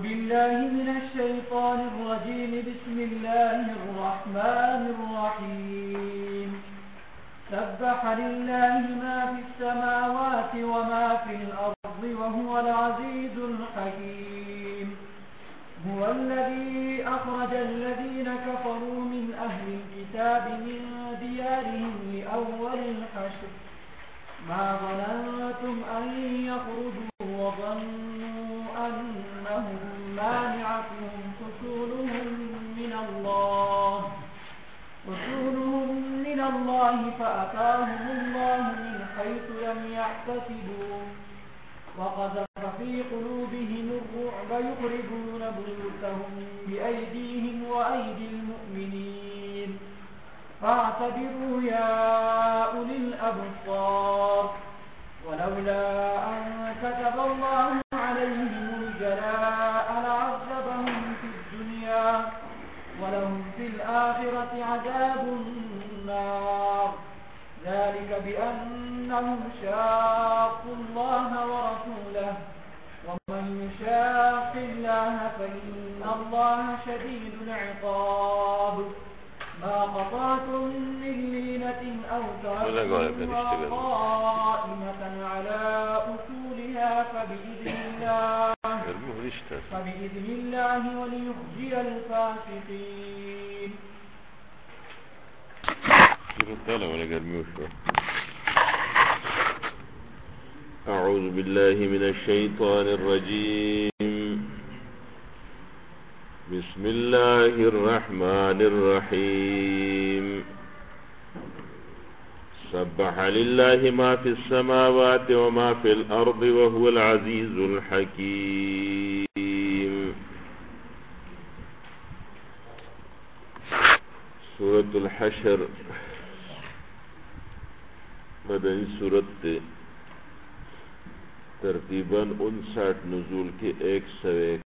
بالله من الشيطان الرجيم. بسم الله الرحمن الرحيم. سبح لله ما في السماوات وما في الأرض وهو العزيز الحكيم. هو الذي أخرج الذين كفروا من أهل الكتاب من ديارهم لأول الحشر ما ظننتم أن يخرجوا وظنوا أنهم مانعتهم حصولهم من الله فأتاهم الله من حيث لم يحتسبوا وقذف في قلوبهم الرعب يخرجون بيوتهم بأيديهم وأيدي المؤمنين فاعتبروا يا أولي الأبصار. ولولا أن كتب الله عليهم الجلاء لعذبهم في الدنيا ولهم في الآخرة عذاب النار. ذلك بأنهم شاقوا الله ورسوله ومن يشاق الله فإن الله شديد العقاب. ما قطعتم من لينة أو تركتموها قائمة على أصولها فبإذن الله وليخزي الفاسقين. أعوذ بالله من الشيطان الرجيم. بسم الله الرحمن الرحيم. سبح لله ما في السماوات وما في الأرض وهو العزيز الحكيم. سورة الحشر مدنی سورت ترتیباً 59 نزول کے 101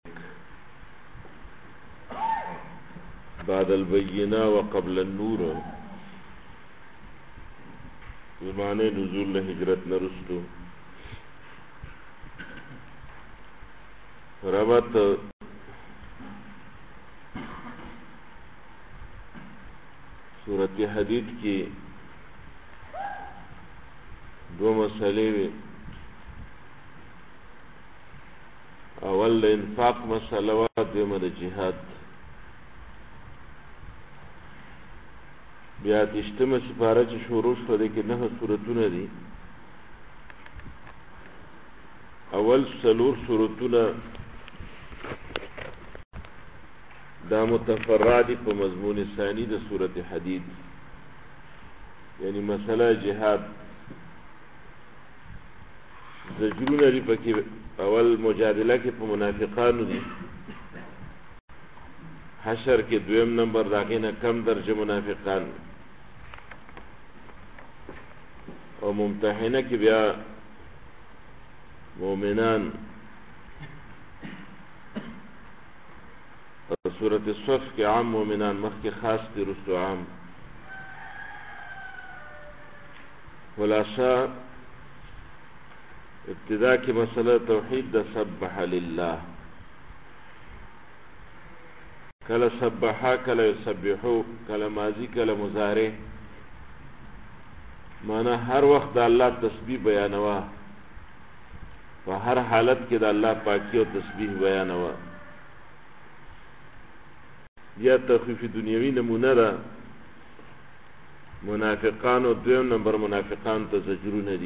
بعد البینہ وقبل النور زمانے نزول ہجرت نرستو ربط سورت حدید کی دو مسئلے میں اول انفاق مسئلہ و دویم د جہاد. بیا تشتمه سپاره چې شروع شو دی کې 9 سورتونه دي. اول 4 سورتونه دا متفرعی په مضمون ثانی د سورت حدید یعنی مسئله جهاد زجرونه لري پکې. اول مجادله کې په منافقانو دي، حشر کې دویم نمبر داغې نه کم درجه منافقان، او ممتحنه کې بیا مؤمنان. سورة الصف کې عام مؤمنان مخکې خاص دي رستو عام. خلاصه ابتدا کی مسئلہ توحید دا سبح للہ، کل سبحا کل یسبحو، کل ماضی کل مضارع، مانا ہر وقت دا اللہ تسبیح بیانوا، و ہر حالت کی دا اللہ پاکی و تسبیح بیانوا. یا تخفیف دنیاوی نمونہ دا منافقان و دویم نمبر منافقان تا زجرون دی،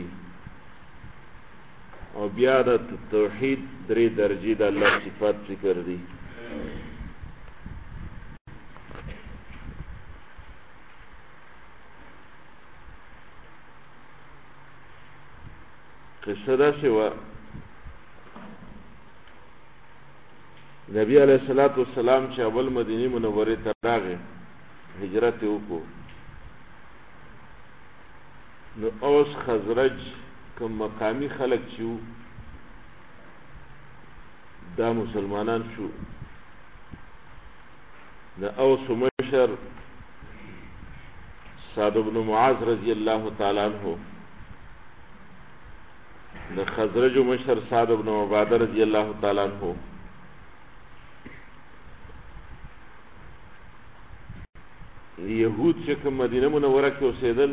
او بیا د توحید 3 درجې د الله صفات ذکر دي. قصه داسې وه، نبی علیه الصلاة والسلام چې اول مدینې منورې ته راغی، هجرت یې وکړو، نو اوس خزرج کم مقامی خلق چیو دا مسلمانان شو. دا اوس مشر سعد بن معاذ رضی اللہ تعالی عنہ، دا خزرج مشر سعد بن عبادہ رضی اللہ تعالی عنہ، یهود چې کوم مدینه منوره کې اوسېدل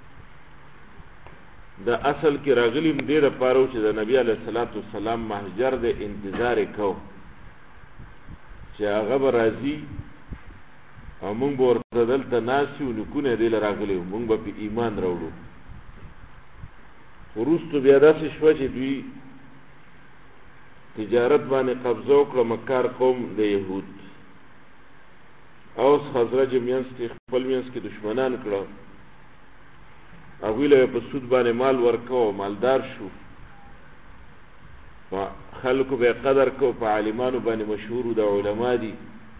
د اصل کې راغلي دې دپاره چې د نبي علیه الصلاة والسلام محجر د انتظار یې کو چې هغه به راځي او مونږ به ورته دلته ناست یو نیکونه یې دې له راغلي وو مونږ به په ایمان راوړو وروستو بیا داسې شوه چې دوی تجارت باندې قبضه وکړه مکار قوم د یهود اوس خزرج منځ کې خپل منځ کې دشمنان کړه هغوی له په سود باندې مال ورکوه مالدار شو خلکو به قدر کو په عالمانو باندې مشهور د علما دي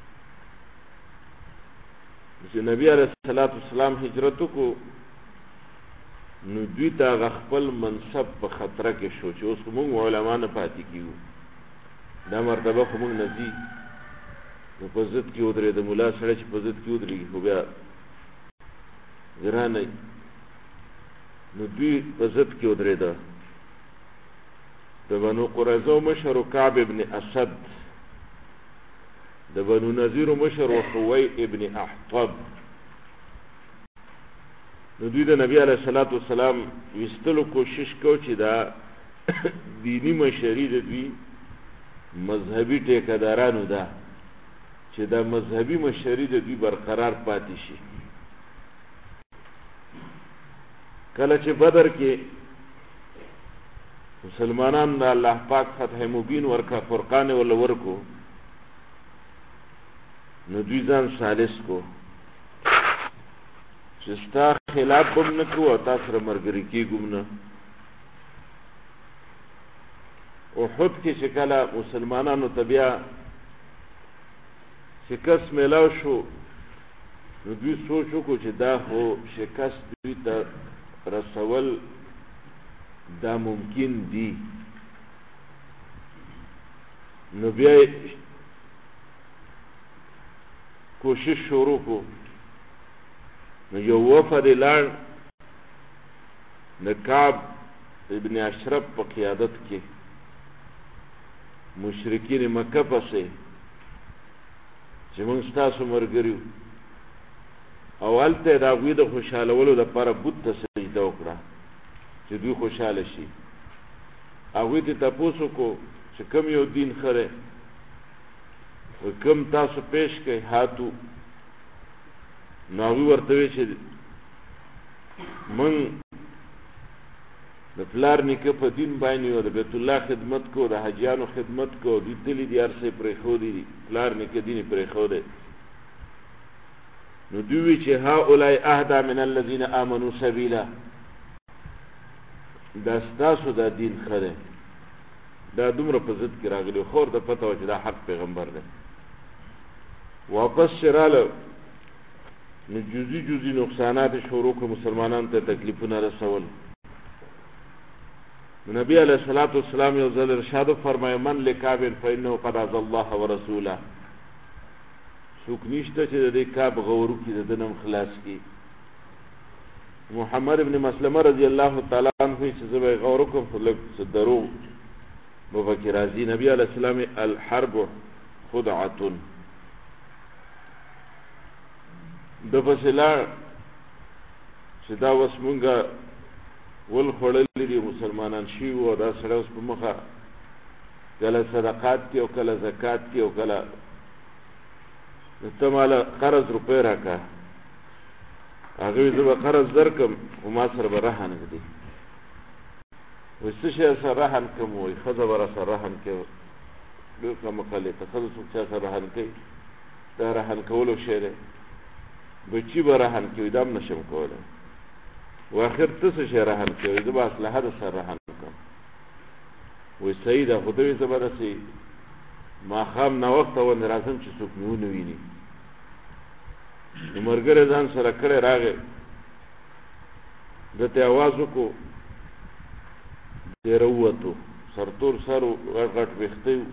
چې نبی علیه الصلاة والسلام هجرت وکړو نو دوی ته هغه خپل منصب په خطره کې شو چې اوس موږ علما نه پاتې کیږو دا مرتبه خو موږ نه ځي نو په ضد کې ودرېده ملا سړی چې په ضد کې ودرېږي خو بیا ګرانه نو دوی په ضد کې ودرېده د بنو قریظه مشر کعب ابن اسد د بنو نذیر مشر خوی ابن احطب نو دوی د نبی علیه الصلاة والسلام ویستلو کوشش کو چې دا دینی مشري د دوی مذهبي ټیکهدارانو ده چې دا مذهبي مشري د دوی برقرار پاتې شي کله چې بدر کې مسلمانان د الله پاک فتح مبین ورکا فرقان ول ورکو نو دوی ځان ثالث کو چې ستا خلاف هم نه کوو او تا سره ملګري کېږو نه احد کې چې کله مسلمانانو ته بیا شکست میلاو شو نو دوی سوچ وکړو چې دا خو شکست دوی ته رسول دا ممکن دی نو بیا کوشش شروع کو نو یو وفد لاړ د کعب ابن اشرف په قیادت کې مشرکین مکه پسې چې موږ ستاسو ملګري یو او هلته د هغوی د خوشحالولو دپاره بت ته سجده وکړه چې دوی خوشحاله شي هغوی ته تپوس وکړو چې کوم یو دین ښه دی کوم تاسو پیش کړئ هاتو نو هغوی ورته وی چې موږ د پلار نیکه په دین باندې یو د بیت الله خدمت کو د حاجیانو خدمت کو دوی تلي دي هر څه یې پرېښودي دي پلار نیکه دین یې پرېښودی نو دوی وی چې هؤلاء اهدی من الذین آمنوا سبیلا دا ستاسو دا دین ښه دی دا دومره په ضد کې راغلي خو ورته پته وه چې دا حق پیغمبر دی واپس چې راله نو جزي جزي نقصانات شروع کړو مسلمانانو ته تکلیفونه رسول نبی علیہ الصلوۃ والسلام یو ځل ارشاد فرمایي من لکعب فانه قد عز الله ورسوله څوک نشته چې د دې کعب غورو کې د دنم خلاص کی محمد ابن مسلمه رضی الله تعالی عنہ چې زوی غورو کوم فلک صدرو مفکر راضی نبی علیہ السلام الحرب خدعه د فصلا چې دا وس مونږه ول خړلې دي مسلمانان شي او دا سره اوس په مخه کله صدقات کې او کله زکات کې او کله ته مال قرض روپې راکا هغه زه به قرض درکم خو ما سره به رهن دي وسه شي سره رهن کوم وي خزه ور سره رهن کوي ډېر کوم کله ته خزه څوک سره رهن کوي دا رهن کولو شی دی بچی به رهن کوي دا هم نشم کولی واخر ته څه شی رهن کوي زه به اسلحه د سره رهن کوم وایي صحیح ده خو دوی زه به داسې ماښام ناوخته ونې راځم چې څوک مې ونه ویني نو ملګری ځان سره کړی راغی ده ته اواز وکړو دی راووتو سرتور سر و غټ غټ ویښته و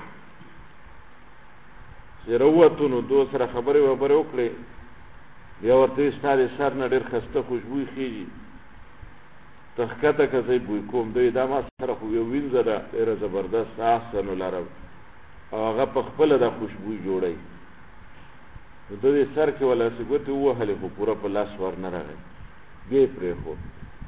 چې راووتو نو دو سره خبرې وبرې وکړې بیا ورته وایي ستا د سر نه ډېر ښایسته خوشبوی خېږي ته ښکته که زه بوی کوم دوی دا ما سره خو یو وینځه ده ډېره زبردست احسن العرب او هغه په خپله دا خوشبوی جوړوي نو د دې سر کې ولا څه ګوتې ووهلې خو پوره په لاس ور نه راغی بیا یې پرېښود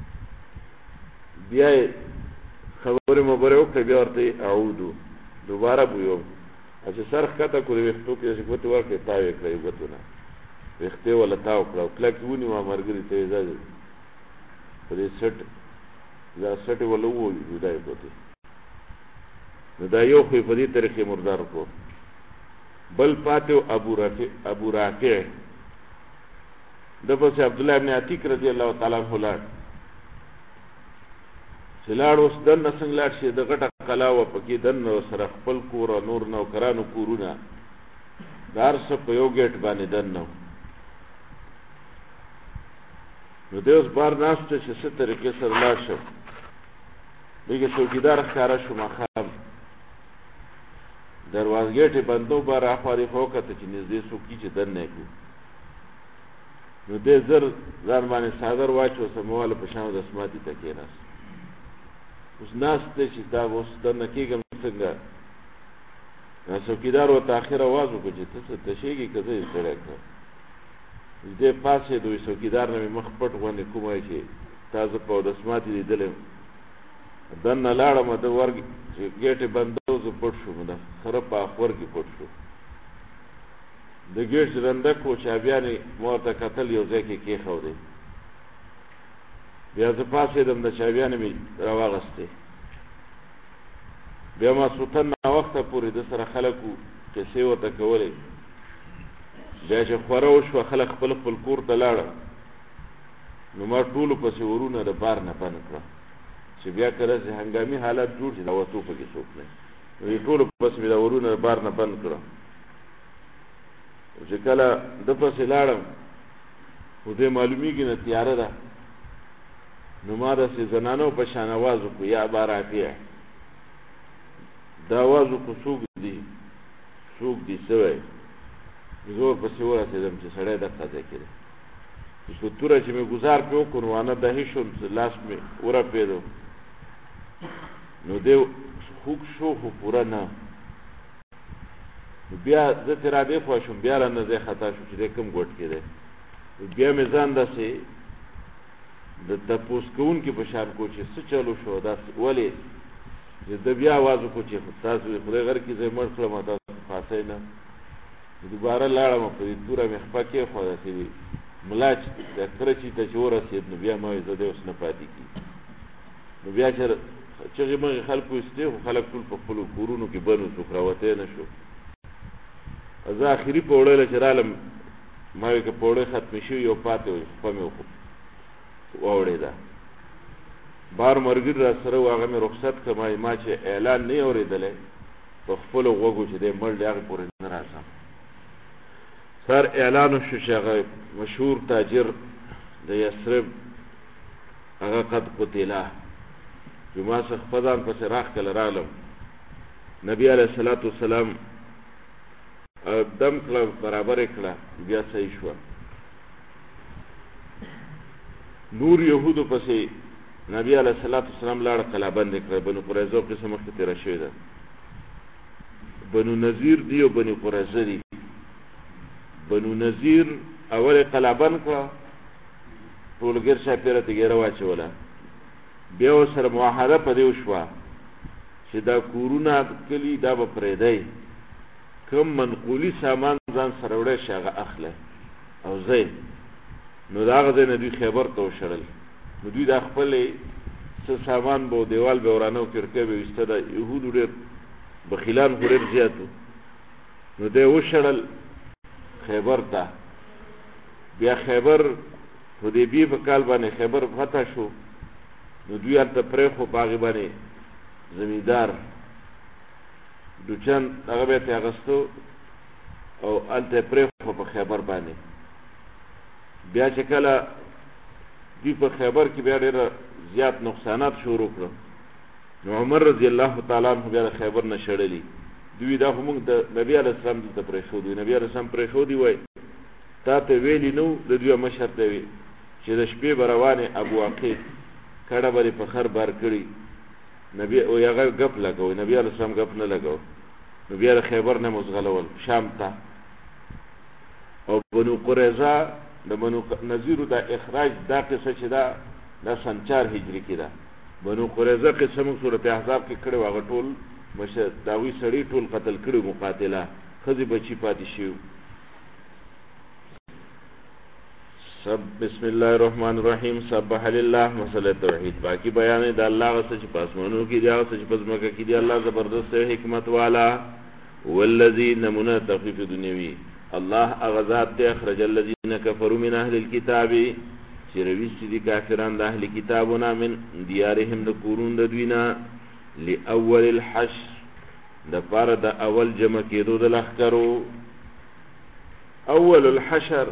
بیا یې خبرې مبرې وکړې بیا ورته اعودو دوباره بویوم چې سر ښکته کړو د ویښتو کې داسې ګوتې ورکړې تاو یې کړه ګوتونه ویښتې ولا تاو کړه او کلک یې ونیوه ملګري ته یې دا په دې سټ دا سټې ولا وویو دا یې ګوتې نو دا یو خو یې په دې طریقې مردار کړو بل پاتې ابو رافع د پسې عبدالله ابن عتیق رضی الله تعالی عنه لاړ چې لاړ اوس دننه څنګه لاړ شي د غټه قلا وه پکې دننه سره خپل کور او نور نوکرانو کورونه د هر څه په یو ګیټ باندې دننه نو دی اوس بار ناست چې څه طریقې سره لاړ شم دغه څوکیدار ښکاره شو ماښام دروازګېټې بندو بار اخوا دې خوا وکته چې نږدې څوک چې دننه یې کړو نو دې زر ځان باندې څادر واچو سمواله په شان دسماتي ته کېناست اوس ناست دی چې دا اوس دننه کېږم څنګه څوکیدار ورته اخر اواز وکړو چې ته څه تشېږي که زه یې ستړی کړم دې پاسېدو څوکیدار نه مې مخ پټ غوندې کوم وایي چې تا زه په دسماتي لیدلی یم دننه لاړم د ورګ چې ګیټې بندو زه پټ شوم د خره په اخور کې پټ شو د ګیټ چې رنده کړو چابیانې ما ورته کتل یو ځای کې کېښودې بیا زه پاسېدم د چابیانې مې راواغستې بیا ماسخوتن ناوخته پورې د سره خلکو قصې ورته کولې بیا چې خوره وشوه خلک خپل خپل کور ته لاړه نو ما ټولو پسې ورونه د بار نه بند کړه چې بیا کله چې هنګامي حالت جوړ شي دا وتو پکې څوک نه نو یې ټولو پسې مې دا ورونه د بار نه بند کړه چې کله د پسې لاړم خو دې معلومیږي نه تیاره ده نو ما داسې زنانو په شان اواز وکړو یا ابا رافع دا اواز وکړو څوک دي څه وایي زه ورپسې ورسېدم چې سړی دغه ځای کې دی په توره چې مې ګزار پې وکړو نو وانه دهې شوم لاس مې ورپېدو نو دی خوږ شو خو پوره نه بیا زه ترې را دې خوا شوم بیا رانه ځای خطا شو چې دی کوم ګوټ کې دی بیا مې ځان داسې د تپوس کوونکي په شان کو چې څه چلو شو داسې ولې چې د بیا آواز وکړو چې تاسو خدای غر کې ځای مړ کړم تاسو خاصی نه دوباره لاړم په دې توره مې خپه کېښوده چې ملا چې د کره چې ته چې ورسېد نو بیا ما وایي زه دی اوس نه پاتې کېږي نو بیا چې چغې مغې خلکو ایستې خو خلک ټول په خپلو کورونو کې بند څوک راوتی نه شو زه اخري پوړی چې رالم ما وایي که پوړی ختمې شوي یو پاتې وي خپه مې واوړېده بار مرګر را سره و هغه مې رخصت کړه ما چې اعلان نه اورېدلی په خپلو غوږو چې دی مړ دی هغې پورې نه راځم سر اعلان شو چې هغه مشهور تاجر د یثرب هغه قد قتله جمعه څخه خپه ځان پسې راښکله رالم نبي علیه الصلاة والسلام دم کړه برابر یې کړه بیا صحیح شوه نور یهودو پسې نبي علیه الصلاة والسلام لاړه قلعهبند یې کړه بنو قریظه قصه مخکې تېره شوې ده بنو نذیر دي او بنو قریظه دي بنو نذیر اول قلعهبند کړه ټول ګیر شاپېره ته ګیره واچوله بیا ورسره معاهده په دې وشوه چې دا کورونه کلي دا به پرېږدی کوم منقولي سامان ځان سره وړی شي هغه اخلی او ځئ نو د هغه ځای نه دوی خیبر ته وشړل نو دوی دا خپلې څه سامان به دیوال به ورانه او کړکۍ به ویسته د یهودو ډېر بخیلان خو ډېر زیات وو نو دی وشړل خیبر ته بیا خیبر حدیبیې په کال باندې خیبر فتح شو نو دوی هلته پرېښو په هغې باندې زمیندار دوچن هغه به یې ترې اخیستو او هلته یې پرېښو په خیبر باندې بیا چې کله دوی په خیبر کې بیا ډېره زیات نقصانات شروع کړل نو عمر رضی الله تعالی عنه بیا د خیبر نه شړلي دوی دا خو موږ د نبي علیه السلام دلته پرېښودي نبي علیه السلام پرېښودي وایي تا ته ویلي نه و د دوی مشر ته وي چې د شپې به روانې ابو عقیل کډه به یې په خر بار کړي نبي او هغه ګپ لګوي نبي علیه السلام ګپ نه لګو نو بیا د خیبر نه مزغلول شام ته او بنو قریظه د بنو نذیر د اخراج دا قصه چې دا سن 4 هجری کې ده. بنو قریظه قسم سورۃ احزاب کې کړه واغ ټول مشه داوی سړی ټول قتل کړي مقاتله خزي بچی پاتې شو. سب بسم الله الرحمن الرحیم سبح لله مسله توحید باقی بیان د الله غس چې پاسمنو کې دی او چې پزماکه کې دی الله زبردست حکمت والا. والذی نمونه تخفیف دنیوی الله اغذات ته اخرج الذين كفروا من اهل الكتاب چې رويستي دي کافران د اهل کتابونه من دیارهم د کورون د دوینا لاول الحشر د پاره د اول جمع کېدو د لخرو. اول الحشر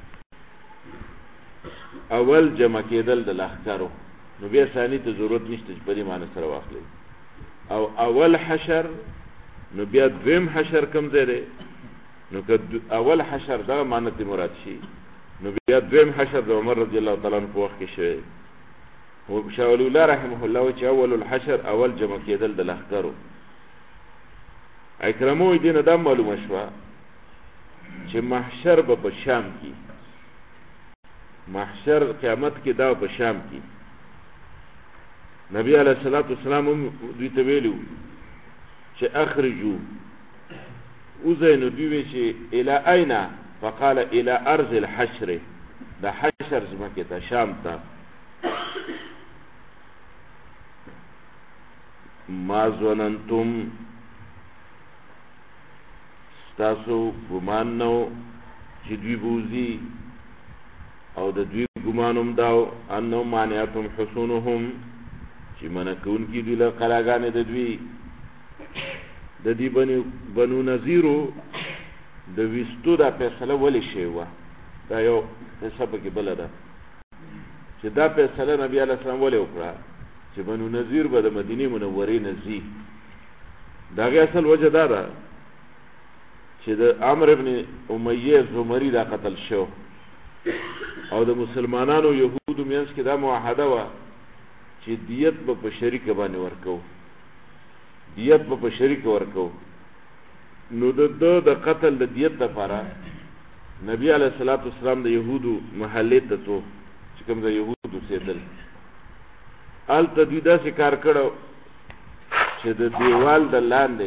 اول جمع کېدل د لخرو نو بیا ثاني ته ضرورت نشته چې په دې معنی سره واخلي. او اول حشر نو بیا دویم حشر کم ځای دی نو که اول حشر دا معنی ته مراد شي نو بیا دویم حشر د عمر رضی الله تعالی عنہ په وخت کې شوی. او شاول الله رحمه الله چې اول الحشر اول جمع کېدل د لخرو. اکرمو دین دا معلومه شوه چې محشر به په شام کې محشر قیامت کې دا په شام کې نبی علیہ الصلوۃ والسلام دوی ته ویلو چې اخرجوا وزینو دوی چې الی اینا فقال الى ارض الحشر دا حشر زمکه ته شام ته. ما ظننتم تاسو ګمان نو چې دوی بوزي او د دوی ګمانوم داو انه مانعتم حصونهم چې منکون کی دی له قلاګانې د دوی د دې بنو نذیرو د وستو دا فیصله ولې شی و دا یو حساب کې بل ده چې دا فیصله نبی علیہ السلام ولې وکړه چې بنو نذیر به د مدینه منورې نزي. دا غي اصل وجه دا ده چې د عمرو ابن امیہ زمری دا قتل شو او د مسلمانانو يهودو مینس کې دا معاهده و چې دیت به په شریک باندې ورکو دیت به په شریک ورکو. نو د قتل د دیت لپاره نبی علیہ الصلوۃ والسلام د يهودو محله ته تو چې کوم د يهودو سیدل آل تدویدا سے کار کړو چې د دیوال د لاندې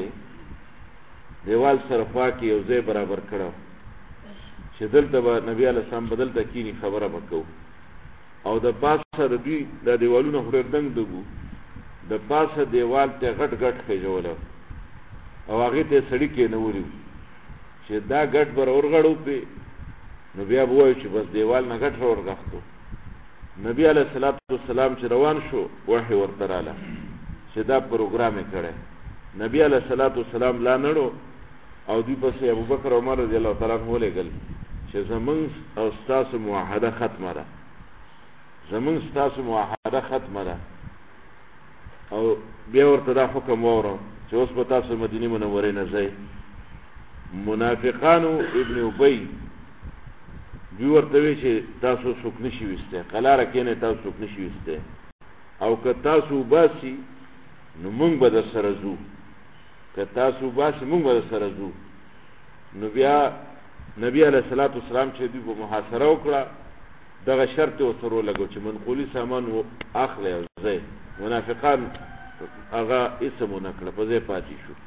دیوال سره خواکې یو ځای برابر کړو چې دلته به نبی علیہ السلام بدل ته کینی خبره وکړو او د پاسه د دوی د دیوالونو خورر دنګ دغو د پاسه دیوال ته غټ غټ خېجول او هغه ته سړی کې نه وری چې دا غټ بر اورغړو په نو بیا وایي چې بس دیوال نه غټ اورغختو. نبی علیہ الصلوۃ والسلام چې روان شو وحی ورته رااله چې دا پروګرام یې کړی. نبی علیہ الصلوۃ والسلام لا نړو او دوی پسې ابوبکر عمر رضی الله تعالی عنہ ولېګل چې زمون او تاسو معاهده ختمه ده زمون تاسو معاهده ختمه ده او بیا ورته دا حکم وره چې اوس به تاسو مدینه منورې نه ځئ. منافقانو ابن ابی دوی ورته وی چې تاسو څوک نشي وسته قلاره کې نه تاسو څوک نشي وسته او که تاسو باسي نو مونږ به در سره ځو که تاسو باسي مونږ به در سره ځو. نو بیا نبی علیہ الصلوۃ والسلام چې دوی په محاصره وکړه دغه شرط او سره لګو چې منقولي سامان اخلي او ځي. منافقان هغه اسمو نکړه په ځای پاتې شو.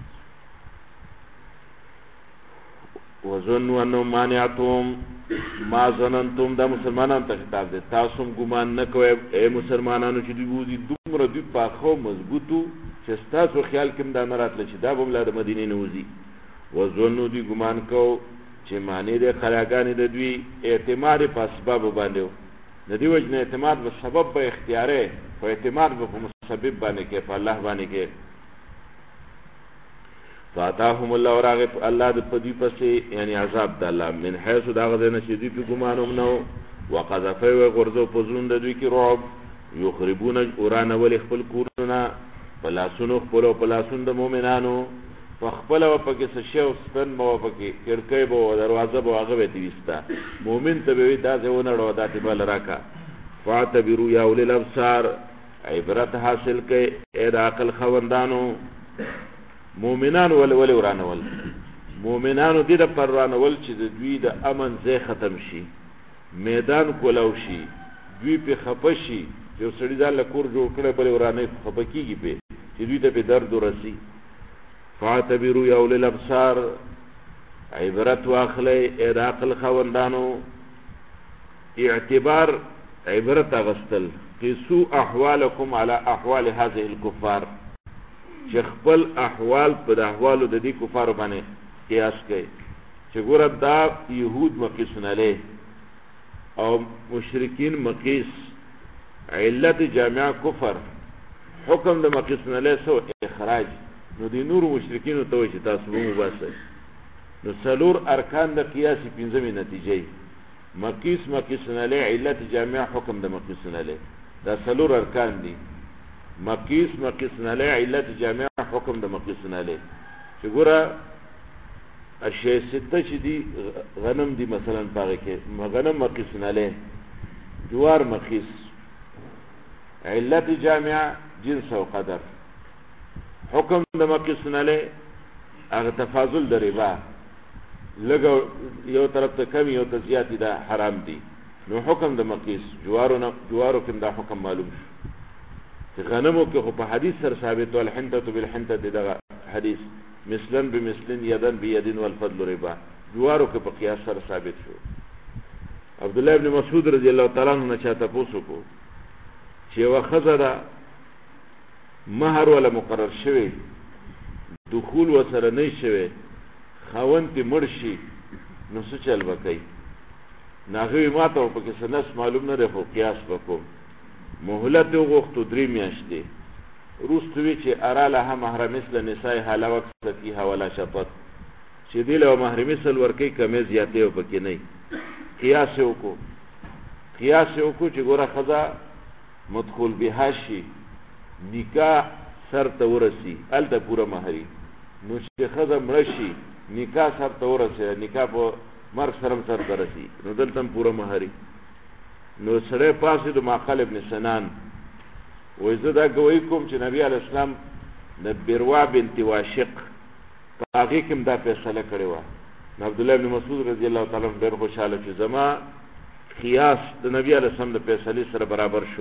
وظنوا انه مانعتم ما ظننتم دا مسلمانان ته خطاب دی تاسو ګمان نه کوئ اے مسلمانانو چې دوی دومره دوی پاخو مضبوطو چې تاسو خیال کوم دا نه راتل چې دا به د مدینې نه وځي. وظنوا دوی ګمان کو چې معنی د خلاګانې د دوی اعتماد په اسباب باندې د دې وجه نه اعتماد په سبب به اختیاري او اعتماد په مسبب باندې کې په الله باندې کې. فاتاهم الله وراغب الله د پدی پسې یعنی عذاب د الله من حيث دا غزنه چې دوی په ګمانوم نو وقذف وغرزو پزون د دوی کې رعب یخربون اوران ول خپل کورونه پلاسونو خپل پلاسون د مؤمنانو فخپل و پکې سشو ستن مو پکې کړکې بو دروازه بو هغه وتی وستا مؤمن ته وی دا ځونه ورو داتې بل راکا فاعتبروا یا اول الابصار عبرت حاصل کې اے عقل خوندانو مؤمنان ول ورانول مومنانو دې د پروانول چې د دوی د امن ځای ختم شي، میدان کولاو شي، دوی په خپه شي. یو سړي ځان له کور جوړ کړی بلې ورانه خپه کېږي پې چې دوی ته پې درد ورسي. فاعتبروا یا اولی الابصار، عبرت واخلی ای د عقل خاوندانو. اعتبار عبرت اغستل، قیسو احوالکم علی احوال هذه الكفار، چې خپل احوال په د احوالو د دې کفارو باندې قیاس کوي چې ګوره دا یهود مقیسون علیه او مشرکین مقیس، علت جامعه کفر، حکم د مقیسون علیه سو اخراج. نو دی نور مشرکینو ته وایي چې تاسو به مباسئ. نو څلور ارکان د قیاس پنځمې نتیجې، مقیس مقیسون علیه، علت جامعه، حکم د مقیسون علیه. دا څلور ارکان دي، مقیس مقیسون علیه، علت جامعه، حکم د مقیسون علیه. چې ګوره اشیاء سته چې دي غنم دي مثلا پاغه کې غنم مقیسون علیه، جوار مقیس، علت جامعه جنس او قدر، حکم د مقیسون علیه هغه تفاضل د ربا، لګو یو طرف ته کم یو ته زیاتی دا حرام دي. نو حکم د مقیس جوارو کې دا حکم معلوم شو. چې غنمو کې خو په حدیث سره ثابت ول حنته بالحنته دغه حدیث مثلا بمثل یدن بید والفضل ربا، جوارو کې په قیاس سره ثابت شو. عبد الله ابن مسعود رضی الله تعالی عنہ چاته پوښتنه کو چې واخذ مہر ولا مقرر شوی، دخول وسره نه شوی، خاوند تی مرشي، نو څه چل وکي؟ ناغوی ما ته په کې سنس معلوم نه دی، خو قیاس وکړو. مهلت وغوښتو 3 میاشتې، روستوي چې ارا لها مهر مثل نساء حالا وقت فيها ولا شطط، چې دی له مهر مثل ورکی کمې زیاتې او پکې نه. قیاس وکړو چې ګوره خزا مدخول بها شي، نکاح سر ته ورسی، الته پوره مهري. نو چې خزا مړه شي، نکاح سر ته ورسی، نکاح په مرګ سره سر ته رسی، نو دلته پوره مهري. نو سړی پاسې د معقل ابن سنان وایي زه دا ګویي کوم چې نبی علیه السلام د بروا بنت واشق په هغې کې هم دا فیصله کړې وه. نو عبدالله ابن مسعود رضی الله تعالی عنه ډېر خوشحاله چې زما قیاس د نبی علیه السلام د فیصلې سره برابر شو.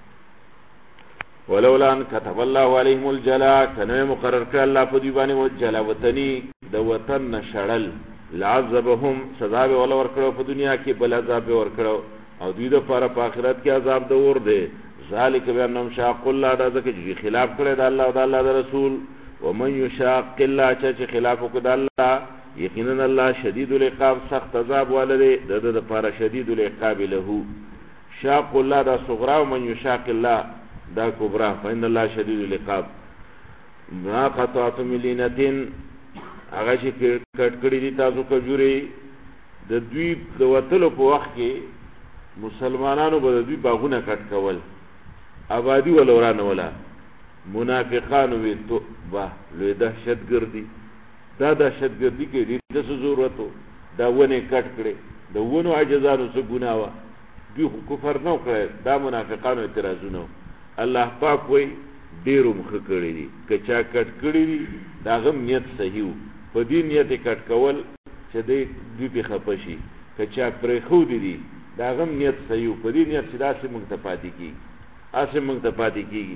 ولولا ان كتب الله عليهم الجلا، کنه مقرر کړ الله په دی باندې وجلا وطنی د وطن نشړل، لعذبهم سزا به ول ورکړو په دنیا کې، بل عذاب به ورکړو او دوی د پاره په آخرت کې عذاب د ور دی. ذالک بانهم شاق الله، دا ځکه چې خلاف کړی د الله او د الله د رسول. ومن يشاق الله، چې خلاف وکړ د الله، یقینا الله شدید العقاب، سخت عذاب والده د پاره شدید العقاب له. شاق الله دا صغرا، ومن يشاق الله دا کبرا، فإن الله شدید العقاب. ما قطعتم من لینة، هغه چې کټ کړي دي تاسو کجوري د دوی د وتلو په وخت کې مسلمانانو به د دوی باغونه کټ کول، آبادی ولا ورانه ولا. منافقانو وی توبه لوی دهشتګردي، دا دهشتګردي کې دې د ضرورتو دا ونه کټ کړي، د ونو عجزانو څه ګناوه، دوی کفر نه کړي، دا منافقانو اعتراضونه. الله پاک وی ډیرو مخ کړی دي، که چا کټ کړی دي دا غم نیت صحیح وو، په دې نیت کټ کول چې دوی په خپه شي. که چا پرې خو دي دا غم نیت صحیح وو، په دې نیت چې داسې موږ ته پاتې کېږي.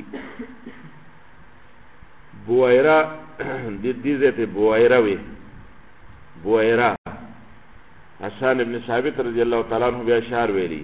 بوایرا دې ته بوایرا وی، بوایرا حسن ابن ثابت رضی الله تعالی عنہ بیا اشعار ویلي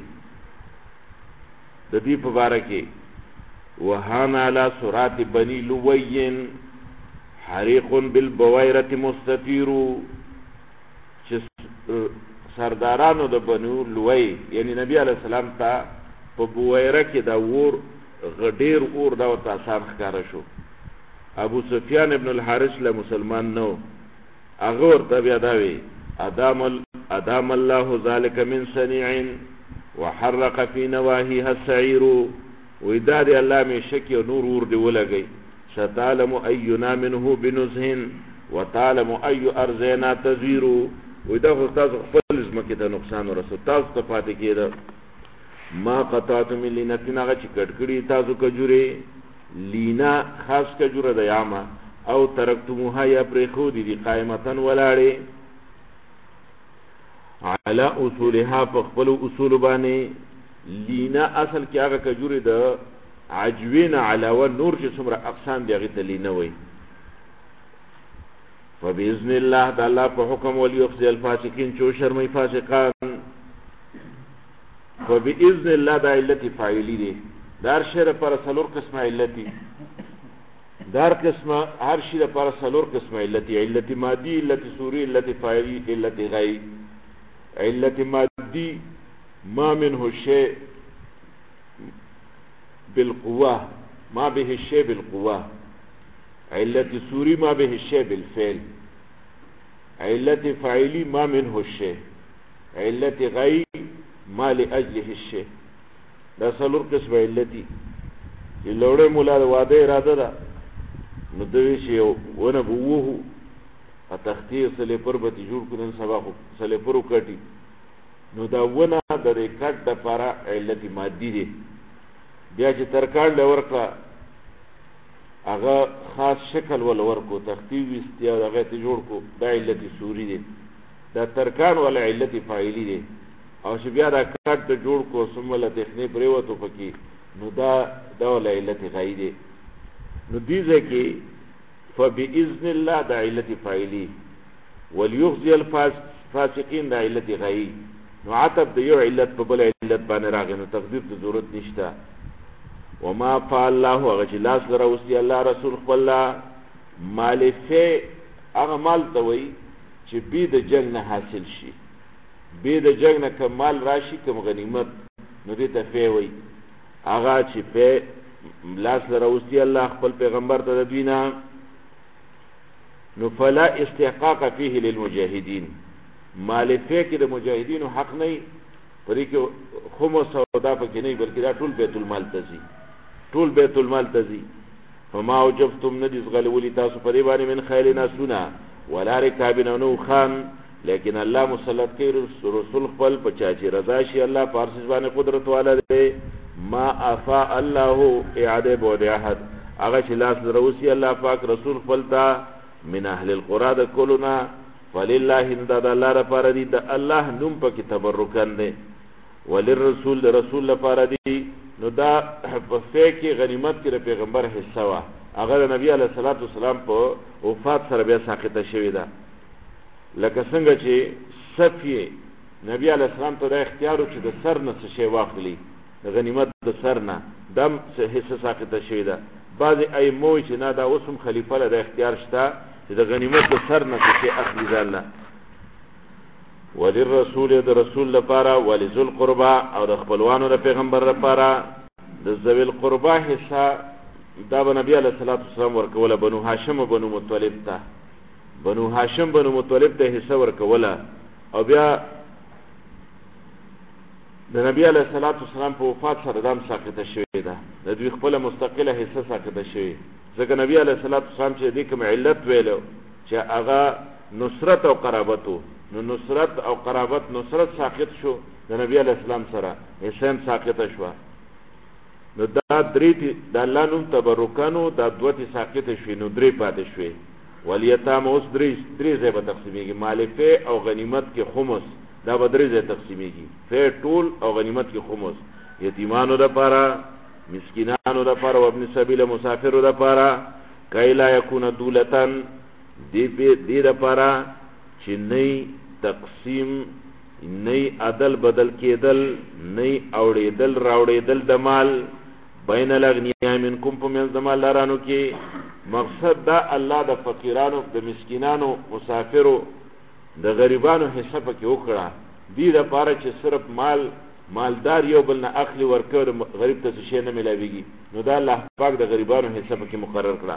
د دې په باره کې، وهان على سرات بني لوين حريق بالبويرة مستطير، چې سردارانو د بنو لوی یعنی نبی علیہ السلام ته په بویره کې دا اور غډیر اور دا ورته آسان ښکاره شو. ابو سفیان ابن الحارث له مسلمان نو، هغه ورته بیا دا وی ادام الله ذلك من صنيع وحرق في نواهيها السعير، وإداد الله من شك ونور ورد ولغي، ستعلم أينا منه بنزه وتعلم أي أرزينا تزير. وإذا خلطاز خفل زمكتا نقصان ورسول تاز تفاتي كده. ما قطعت من لینتنا غا چی کٹ کری تازو کجوری، لینا خاص کجور دا یاما، او ترکتموها یا پریخودی دی قائمتن ولاړې علی اصولها په خپل اصول باندې لینا اصل کې هغه کجوري د عجوین علاوه نور چې څومره اقسام دی هغه ته لینا وای فباذن الله تعالی په حکم وليخزي الفاسقين چو شرمي فاسقان فباذن الله دا علت فاعلی دی دار شر پر سلور قسمه علتی دار قسمه هر شی پر سلور قسمه علتی علت مادی علت سوری علت فاعلی علت غیب علت مادی ما منه شيء بالقوه ما به الشيء بالقوه علت سوری ما به الشيء بالفعل علت فاعلی ما منه الشيء علت غیب ما لاجله الشيء دا سلور قسم علتی چې لوړې مولا د واده اراده ده نو دوی شي ونه بووه ا تختیر سره پر به جوړ کړي سبا خو سره پرو کټي نو دا ونه د ریکټ د لپاره علت مادي دي بیا چې ترکاړ لور کړه هغه خاص شکل ول ورکو تختیر وستیا هغه ته جوړ کو دا علت سوری دي دا ترکان ولا علت فاعلی دي او چې بیا دا کټ ته جوړ کو سمله تخنی پریوتو پکې نو دا ولا علت غیب دي نو دې ځکه فباذن الله دا علت فاعلی وليخزي الفاسقين دا علت غیب نو عتب د یو علت په بل علت باندې راغی نو تقدیر ته ضرورت نشته وما فعل الله وغجلاس لروسي الله رسول الله مالفه هغه مال ته وای چې بي د جنگ نه حاصل شي بي د جنگ نه کمال راشي کوم غنیمت نو دې ته فی وای هغه چې په لاس لروسي الله خپل پیغمبر ته دینا نو فلا استحقاق فيه للمجاهدين مالفه کې د مجاهدینو حق نه پرې کې خمس او دا پکې نه بلکې دا ټول بیت المال تزي ټول بیت المال تزي فما وجبتم ندز غلولي تاسو په دې باندې من خیلنا سنا ولا رکابنا نو خان لیکن الله مسلط کوي رسول خپل په چا چې رضا شي الله پارس باندې قدرت والا دی ما افا الله اعاده بود احد هغه چې لاس دروسی الله پاک رسول خپل تا من اهل القرى د کولنا ولله انداد الله لپاره دی د الله نوم پکې تبرکان دی وللرسول رسول لپاره دی نو دا په فقې غنیمت کې پیغمبر حصہ وا هغه نبی علیه الصلاۃ والسلام په وفات سره بیا ساقطه شوی دا لکه څنګه چې صفیه نبی علیه السلام ته د اختیار چې د سر نه څه شی واخلي د غنیمت د سر نه دم حصہ ساقطه شوی دا بعض ائمه چې نه دا اوسم خلیفہ له اختیار شته چې د غنیمت د سر نه څه اخلي ځاله وللرسول د رسول لپاره ولذل قربا او د خپلوانو د پیغمبر لپاره د ذویل قربا حصہ دا نبی علیہ الصلوۃ والسلام ورکوله بنو هاشم او بنو مطلب ته بنو هاشم بنو مطلب ته حصہ ورکوله او بیا د نبی علیہ الصلوۃ والسلام په وفات سره دام ساقطه شوی ده د دوی خپل مستقله حصہ ساقطه شوی ځکه نبی علیہ الصلوۃ والسلام چې د کوم علت ویلو چې هغه نصرت او قرابتو نو نصرت او قرابت نصرت ساقط شو د نبی علیہ السلام سره حسین ساقط شو نو دا درې د الله نوم تبرکانو دا دوه ساقط شوی نو درې پاتې شوی ولیتام اوس درې ځای به تقسیمیږي مالفه او غنیمت کې خمس دا به درې ځای تقسیمیږي فی ټول او غنیمت کې خمس یتیمانو لپاره مسکینانو لپاره او ابن سبیل مسافرو لپاره کای لا یکون دولتن دې لپاره چې نه تقسیم نه عدل بدل کېدل نه اوړېدل راوړېدل د مال بین الاغنیاء منکم په من زمال لارانو کې مقصد دا الله د فقیرانو د مسکینانو مسافرو د غریبانو حصہ پکې وکړه دې لپاره چې صرف مالدار یو بل نه اخلي ورکړ غریب ته څه شي نه ملاويږي نو دا الله پاک د غریبانو حصہ پکې مقرر کړه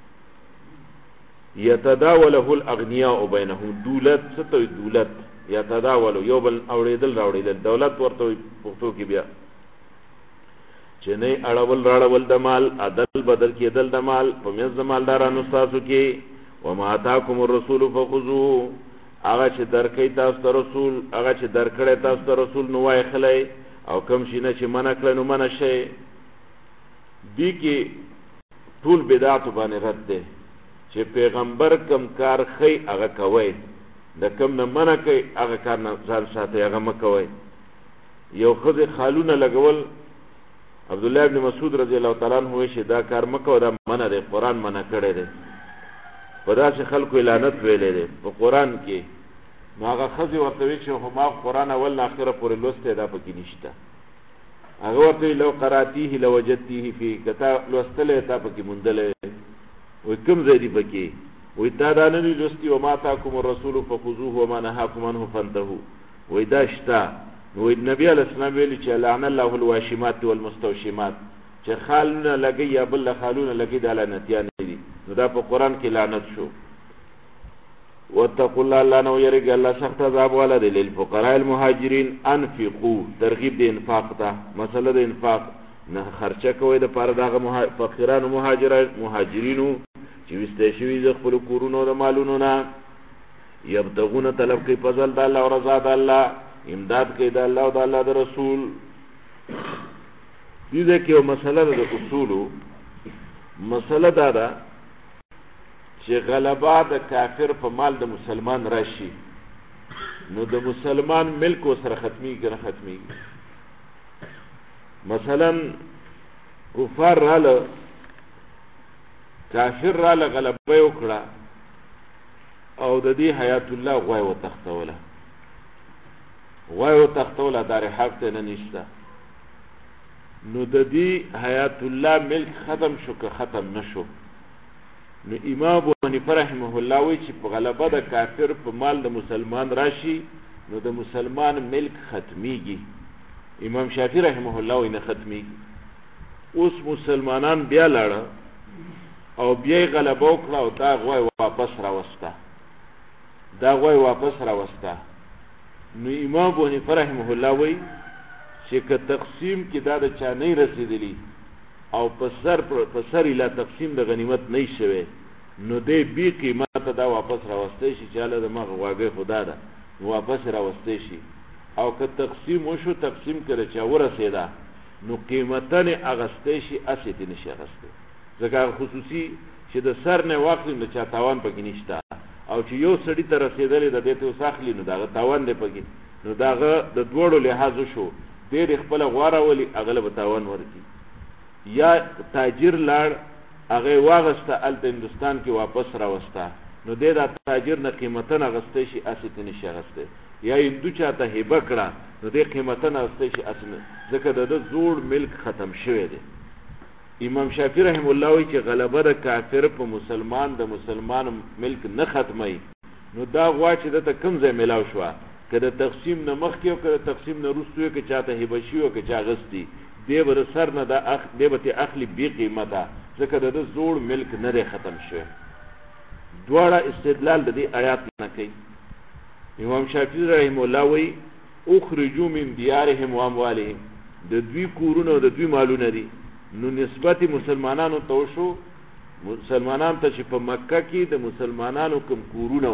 یتداوله الاغنیاء بینهم دولت ستوي دولت یتداول یو بل اوړېدل راوړېدل دولت ورته پښتو کې بیا چې نه اړول راړول د مال عدل بدل کېدل د مال په مېز د مالدارانو تاسو کې وما اتاکم الرسول فخذوه هغه چې درکې تاسو ته رسول هغه چې درکړې تاسو ته رسول نو وای خلای او کم شي نه چې منع کړنو نو منع شي دي کې ټول بدعت باندې رد ده چې پیغمبر کم کار خی هغه کوي د کم نه منع کوي هغه کار نه ځان ساتي هغه مه کوئ. یو ښځې خالونه لګول عبدالله ابن مسعود رضی الله تعالی عنہ وایي چې دا کار مه کوه دا منع دی قرآن منع کړی دی په داسې خلکو لعنت ویلی دی په قرآن کې. نو هغه ښځې ورته وایي چې خو ما قرآن اول نه اخره پورې لوستی دا پکې نشته. هغه ورته وایي لو قراتیه لوجدتیه فی که تا لوستلی تا پکې موندلی وایي کوم ځای دي پکې وایي تا دا نه دي لوستي وما اتاکم الرسول فخذوه وما نهاکم عنه فانتهوا وایي دا شته. نو نبی علیہ السلام ویلی چې لعن الله الواشمات والمستوشمات چې خالونه لګي یا بل خالونه لګي دا لعنتیان دي. نو دا په قرآن کې لعنت شو. واتقوا الله الله نو یریږي الله سخت عذاب والا دی. للفقراء المهاجرین انفقوا ترغیب د انفاق ته مسله د انفاق نه خرچه کوي د پاره دغه فقیرانو مهاجرینو چې وسته شوي د خپل کورونو د مالونو نه یبتغون طلب کوي فضل د الله او رضا د الله امداد کوي د الله او د الله د رسول. دې کې یو مسله د اصولو مسله دا ده چې غلبه د کافر په مال د مسلمان راشي نو د مسلمان ملک سره ختمیږي نه ختمیږي. مثلا کفار راله کافر راله غلبه وکړه او د دې حیات الله غوی وتختوله غوی وتختوله دار حق ته نه نشته نو د دې حیات الله ملک ختم شو که ختم نشو. نو امام ابو حنیفه رحمه الله وی چې په غلبه د کافر په مال د مسلمان راشي نو د مسلمان ملک ختمیږي. امام شافعی رحمه الله وی نه ختمیږي. اوس مسلمانان بیا لاړه او بیا غلبه وکړه او دا غوی واپس راوسته نو امام ابو حنیفه رحمه الله وی چې که تقسیم کې دا د چا نه رسیدلی او په سر اله تقسیم د غنیمت نه شوی نو دې بی قیمت دا واپس راوستي شي چې له دماغ واګي خدا ده واپس راوستي شي. او که تقسیم وشو تقسیم کړي چې ورسېدا نو قیمتنه اغستي شي اسې دې نشي اغستي ځکه خصوصي چې د سر نه واخلي نو چا تاوان پکې نشته او چې یو سړی ته رسیدلې د دې ته وساخلی نو دا تاوان دی پکې نو داغه د دوړو لحاظ شو دې خپل غواره ولي اغلب تاوان ورکی. یا تاجر لاړ هغه واغسته الته هندستان کې واپس راوسته نو دې دا تاجر نه قیمتنه غسته شي اسې نشي غسته. یا هندو چاته هبه کړه نو دې قیمتنه غسته شي اسنه ځکه د زوړ ملک ختم شوی دی. امام شافعی رحم الله وی چې غلبه د کافر په مسلمان د مسلمان ملک نه ختمي نو دا غوا چې د کم ځای ملاو شو کله تقسیم نه مخکې او کله تقسیم نه وروسته کې چاته هبه شي او کې چا غستی دی ور سر نه د دی به اخلي بی قیمته ځکه د زوړ ملک نه ختم شوی. دواړه استدلال د دې آیات نه کوي. امام شافعی رحم الله وی اخرجوا من دیارهم واموالهم د دوی کورونه او د دوی مالونه دي نو نسبت مسلمانانو ته شو مسلمانان ته چې په مکه کې د مسلمانانو کم کورونه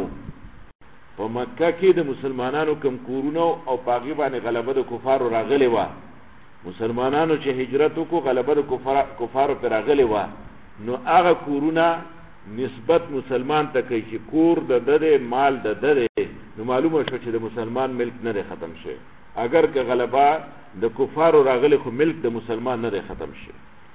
په مکه کې د مسلمانانو کم کورونه او پاغي باندې غلبه د کفارو راغلي و مسلمانانو چې هجرت وکړو غلبه د کفارو پر راغلي و نو هغه کورونه نسبت مسلمان ته کوي چې کور د دره مال د دره نو معلومه شو چې د مسلمان ملک نه ختم شي. اگر که غلبه د کفارو راغلي خو ملک د مسلمان نه ختم شي.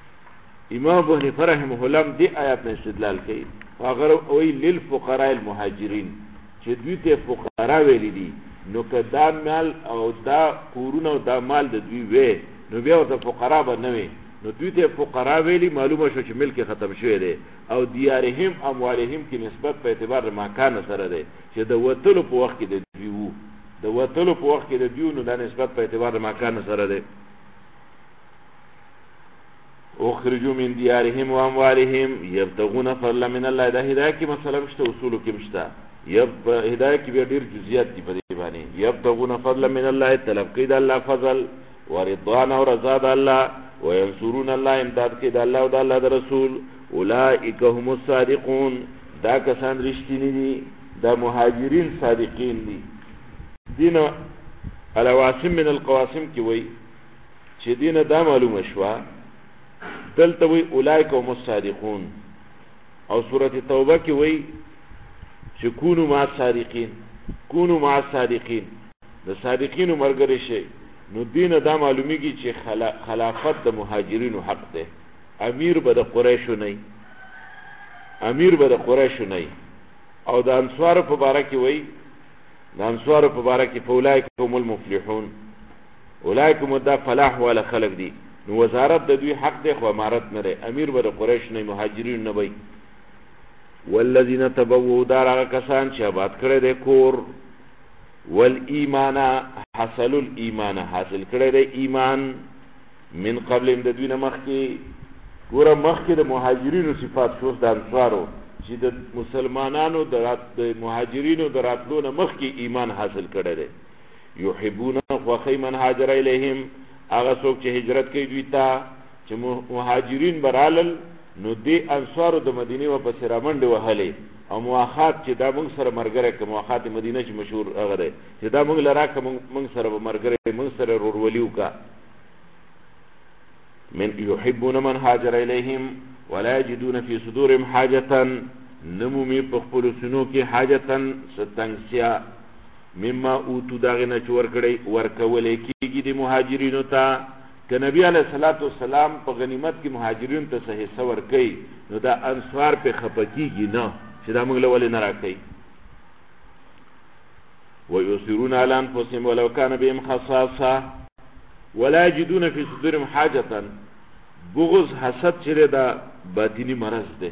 امام ابو حنیفه رحمه الله دې آیات نه استدلال کوي اگر وی للفقراء المهاجرین چې دوی ته فقرا ویل دي نو که دا مال او دا کورونه او دا مال د دوی وې نو بیا د فقرا به نه وي نو دوی ته فقرا ویلي معلومه شو چې ملک ختم شوی دی. او دیارهم اموالهم کې نسبت په اعتبار مکان سره دی چې د وتلو په وخت کې د دوی وو د وتلو په وخت کې د دوی نو د نسبت په اعتبار مکان سره دی. اخرجوا من دیارهم واموالهم یبتغون فضلا من الله. دا هدایت کې مسله مشته اصول کې مشته هدایت کې به ډیر جزئیات دي په دې باندې. یبتغون فضلا من الله طلب کوي د الله فضل ورضوان او رضا د الله وينصرون الله امداد کوي د الله او د الله د رسول. اولئک هم الصادقون دا کسان رښتینی دي دا مهاجرین صادقین دي. دین الواسم من القواسم کی وی چې دین دا معلومه شوا دلته وی اولئک هم الصادقون او سورۃ توبه کې وایي چې کونوا مع الصادقین، کونوا مع الصادقین، د صادقینو مرګري شي. نو دینه دا معلومیږي چې خلافت د مهاجرینو حق ده. امیر به د قریشو نه، امیر به د قریشو نه. او د انصار په باره کې وایي، د انصار په باره کې فاولئک هم المفلحون، اولئک هم دا فلاح والا خلق دي. نو وزارت د دوی حق دی خو امارت نه دی. امیر به د قریش نه، مهاجرین نه وي. والذین تبوؤوا دار، هغه کسان چې آباد کړی دی کور، والایمان حصلوا الایمان، حاصل کړی دی ایمان، من قبل د دوی نه مخکې. ګوره مخکې د مهاجرینو صفات شو، د انصارو چې د مسلمانانو د مهاجرینو د راتلو نه مخکې ایمان حاصل کړی دی. یحبون خوښی من هاجر الیهم، هغه څوک چې هجرت کوي دوی ته. چې مهاجرین برالل نو دې انصارو د مدینې ورپسې رامنډې وهلې او مواخات چې دا موږ سره ملګری که مواخات مدینه چې مشهور هغه دی چې دا موږ له راکه موږ سره به ملګری موږ سره ورورولي وکړه. من یحبون من هاجر الیهم ولا یجدون فی صدورهم حاجة، نمومي په خپلو سینو کې حاجتن ستنګسیا، مما اوتو داغې نه چې ورکولی کېږي د مهاجرینو ته. که نبی علیه الصلاة والسلام په غنیمت کې مهاجرینو ته څه حصه ورکوي نو دا انصار پې خفه کېږي نه چې دا موږ له ولې نه راکوي. ویؤثرون علی انفسهم ولو کان بهم خصاصه ولا یجدون فی صدورهم حاجة. بغض حسد چې دا باطنی مرض دی،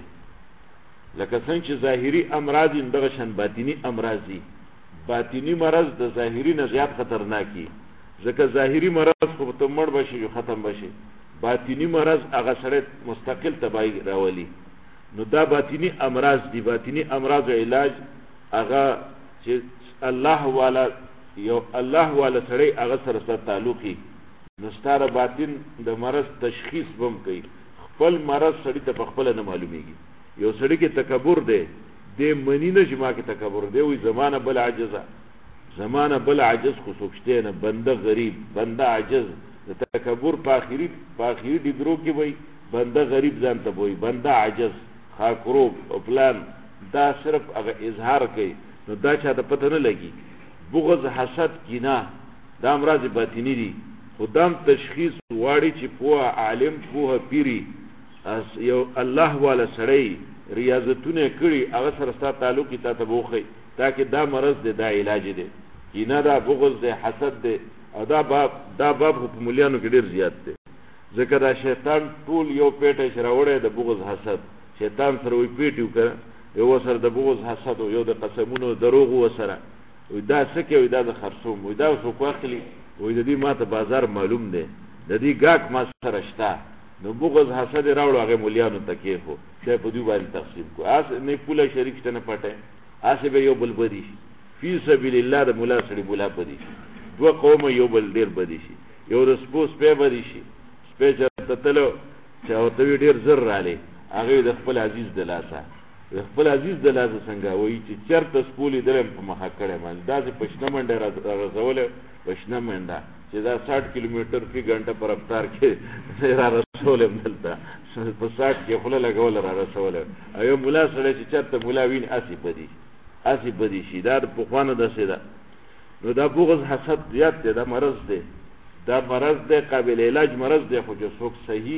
لکه څنګه چې ظاهري امراض دغه شان باطنی امراض دي. باطنی مرض د ظاهري نه زیات خطرناکي، ځکه ظاهري مرض خو ته مړ بشي او ختم بشي، باطنی مرض هغه سره مستقل تباہی راولي. نو دا باطنی امراض دي. باطنی امراض علاج هغه چې الله والا یو الله والا سره هغه سره تعلقي، نو ستاره باطن د مرض تشخیص بم کوي. خپل مرض سړی ته په خپل نه معلومیږي. یو سړی کې تکبر دی، د منی نه جما کې تکبر دی، وي زمانه بل عجزه، زمانه بل عجز خو سوچته نه، بنده غریب، بنده عجز. د تکبر په اخیری ډیګرو کې وای بنده غریب ځان ته وای، بنده عجز، خاکروب او پلان، دا صرف هغه اظهار کوي. نو دا چاته پته نه لګي. بغض حسد کینه دا امراض باطنی دي. خدام تشخیص واړي چې پوه عالم پوه پیری یو الله والا سړی ریاضتونه کړي هغه سره ستاسو تعلق کی ته بوخی تاکي دا مرض دی، دا علاج دی. کینه دا بغض دی، حسد دی، او دا باب په مليانو کې ډیر زیات دی. ځکه دا شیطان ټول یو پیټه شراوړی د بغض حسد. شیطان سره وی پیټیو کړه، یو سره د بغض حسد او یو د قسمونو دروغ وسره وی دا سکه وی دا د خرصوم وی دا څوک واخلي وی د دې ماته بازار معلوم دی، د دې گاک ما سره شته. نو بغض حسد راوړو هغه مليانو تکي خو چې په دوی باندې تقسیم کو. اس نه پوله شریک ته نه پټه، اسه به یو بل بدی فی سبیل الله د مولا سړي بولا بدی. دو قوم یو بل ډیر بدی شي، یو د سپوس په بدی شي، سپېچ تتلو چې او ته ډیر زر رااله هغه د خپل عزیز د لاسه، خپل عزیز د لاسه څنګه وایي چې چرته سپولې درم په مخه کړه مال دا چې پښنه منډه راځوله، پښنه منډه چې دا 60 کیلومتر فی غنټه پر رفتار کې را رسول ملتا په 60 کې خپل لګول را رسول. ایو مولا سره چې چرته مولا وین اسی بدی شي دا په خوانه د سیدا. نو دا بغض حسد زیات دی، دا مرض دی، دا مرض دی قابل علاج مرض دی. خو چې څوک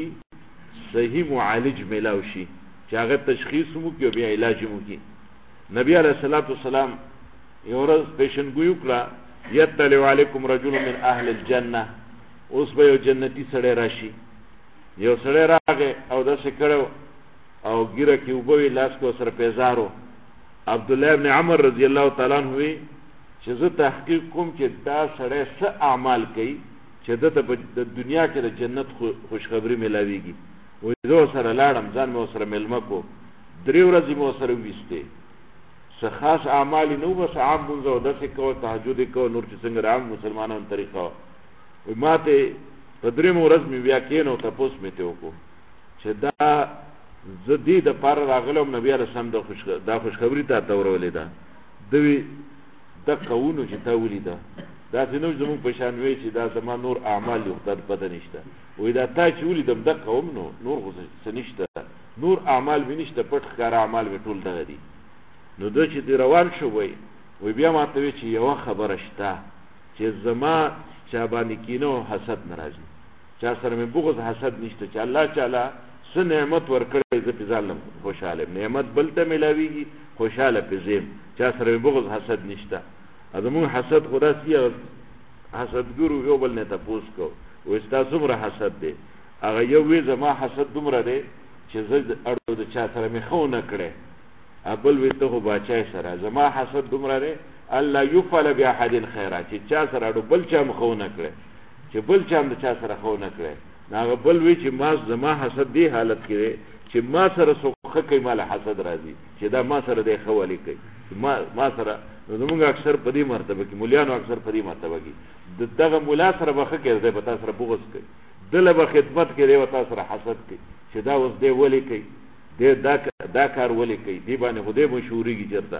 صحیح معالج ملاو شي چې هغه تشخیص مو کې او بیا علاج مو کې. نبی علیہ الصلوۃ والسلام یو ورځ پیشنګوی وکړه، یطلع علیکم رجل من اهل الجنه، اوس به یو جنتی سړی راشي. یو سړی راغی او داسې کړو او ګیره کې وبوي لاس کو سره پیزارو. عبد الله ابن عمر رضی الله تعالی عنہ وی چې زه تحقیق کوم چې دا سړی څه اعمال کوي چې د دنیا کې د جنت خوشخبری ملاويږي. وې زه سره لاړم، ځان مې سره ملما کو، 3 ورځې مې سره وېسته، څه خاص اعمال نه و، بس عام منځو داسې کو، تهجد کو، نور چې څنګه عام مسلمانانو طریقه. وې ماته په 3 ورځې مې بیا کېنو تاسو مې ته وکړو چې دا زدی د پار راغلم نبی علیہ السلام د خوشخبری ته تورولې ده دوی د قوونو چې تا ولیدا دا څنګه زموږ په شان وی چې دا زما نور اعمال یو خدای پته نشته. وې دا تا چې ولیدم د قوم نور غوښه نشته، نور اعمال به نشته، پټ ښکاره اعمال به ټول دغه دي. نو ده چې دی روان شو وی بیا ما ته وی چې یوه خبره شته چې زما چا باندې کینه او حسد نه راځي، چا سره مې بغض حسد نشته، چې الله تعالی څه نعمت ورکړی زه پې ځان خوشحاله یم، نعمت بل ته میلاویږي خوشحاله پې زیم، چا سره مې بغض حسد نشته. زمونږ حسد خو داسې حسدګرو یو بل نه تپوس کو وایي ستا څومره حسد دی؟ هغه یو وی زما حسد دومره دی چې زه اړو د چا سره مې ښه ونه کړی، بل وی ته خو باچای سره، زما حسد دومره دی الله یفعل باحد خیرا، چې چا سره اړو بل چا مې ښه ونه کړی، چې بل چا هم د چا سره ښه ونه کړی. هغه بل وی چې ما زما حسد دی حالت کې دی چې ما سره څوک ښه کوي ماله حسد راځي، چې دا ما سره دی ښه ولي کوي، ما سره. نو زمونږ اکثر په دې مرتبه کې ملیانو اکثر په دې مرتبه کې دغه ملا سره به ښه کوي، دی به تا سره بغض کوي، دله به خدمت کوي، دی به تا سره حسد کوي چې دا اوس دی ولي کوي، دی دا کار ولي کوي، دی باندې خو دی مشهورېږي چېرته.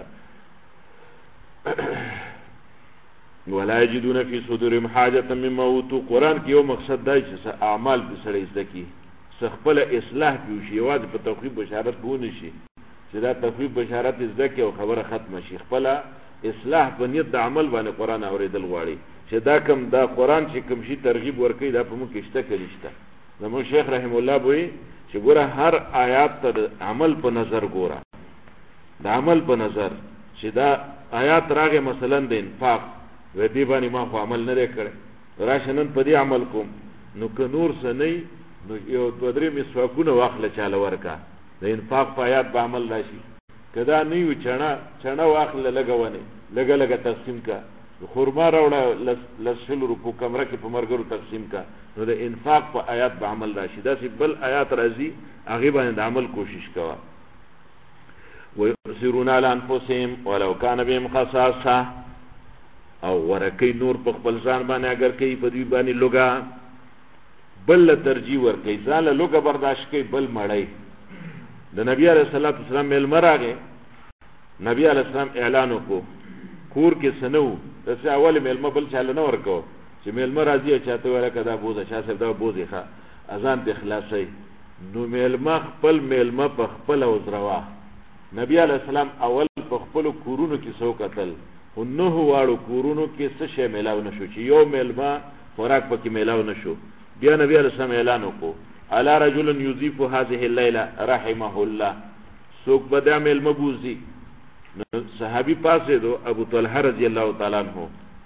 ولا یجدون فی صدورهم حاجة مما اوتوا. قرآن کې یو مقصد دی چې اعمال پې سړی زده کړي، څه خپله اصلاح پې وشي، یوازې په توقیف بشارت به ونه شي چې دا توقیف بشارت یې زده کړي او خبره ختمه شي. خپله اصلاح په نیت د عمل باندې قرآن اورېدل غواړي چې دا قرآن چې کوم شي ترغیب ورکوي دا په موږ کې شته که نشته. زموږ شیخ رحم الله بوي چې ګوره هر آیات ته د عمل په نظر ګوره، د عمل په نظر چې دا آیات راغې مثلا د انفاق و دې باندې ما خو عمل نه دی کړی، راشه نن په دې عمل کوم، نو که نور څه نه وي نو یو دوه درې مسواکونه واخله چاله ورکه، د انفاق په آیات به عمل راشي. که دا نه وي چڼه واخله لږه ونې لږه لږه تقسیم کا، خورما راوړه لس شلو روپو کمره کې په ملګرو تقسیم کا، نو د انفاق په آیات به عمل راشي. داسې بل آیات راځي هغې باندې د عمل کوشش کوه. ويؤثرون على انفسهم ولو كان بهم خصاصه، او ورکی نور په خپل ځان باندې اگر کوي په دوی باندې لوګه، بل له ترجیح ورکوي، ځان له لوګه برداشت کوي، بل مړی. د نبی علیه الصلاۃ والسلام میلمه راغی، نبی علیه السلام اعلان وکړو کور کې څه نه وو، داسې اول میلمه بل چاله نه ورکوه چې میلمه راځي چاته ویله که دا بوزه شاه صاحب دا بوزې ښه اذان دې خلاصوي. نو میلمه خپل میلمه په خپله وزروه. نبی علیه السلام اول په خپلو کورونو کې څه وکتل، خو نهو واړو کورونو کې څه شی میلاو نه شو چې یو میلمه خوراک پکې میلاو نه شو. بیا نبی علیه السلام اعلان وکړو الا رجل یضیف هذه الليله رحمه الله، څوک به دا میلمه بوزي. صحابي پاسېدو ابو طلحه رضی الله تعالی عنہ،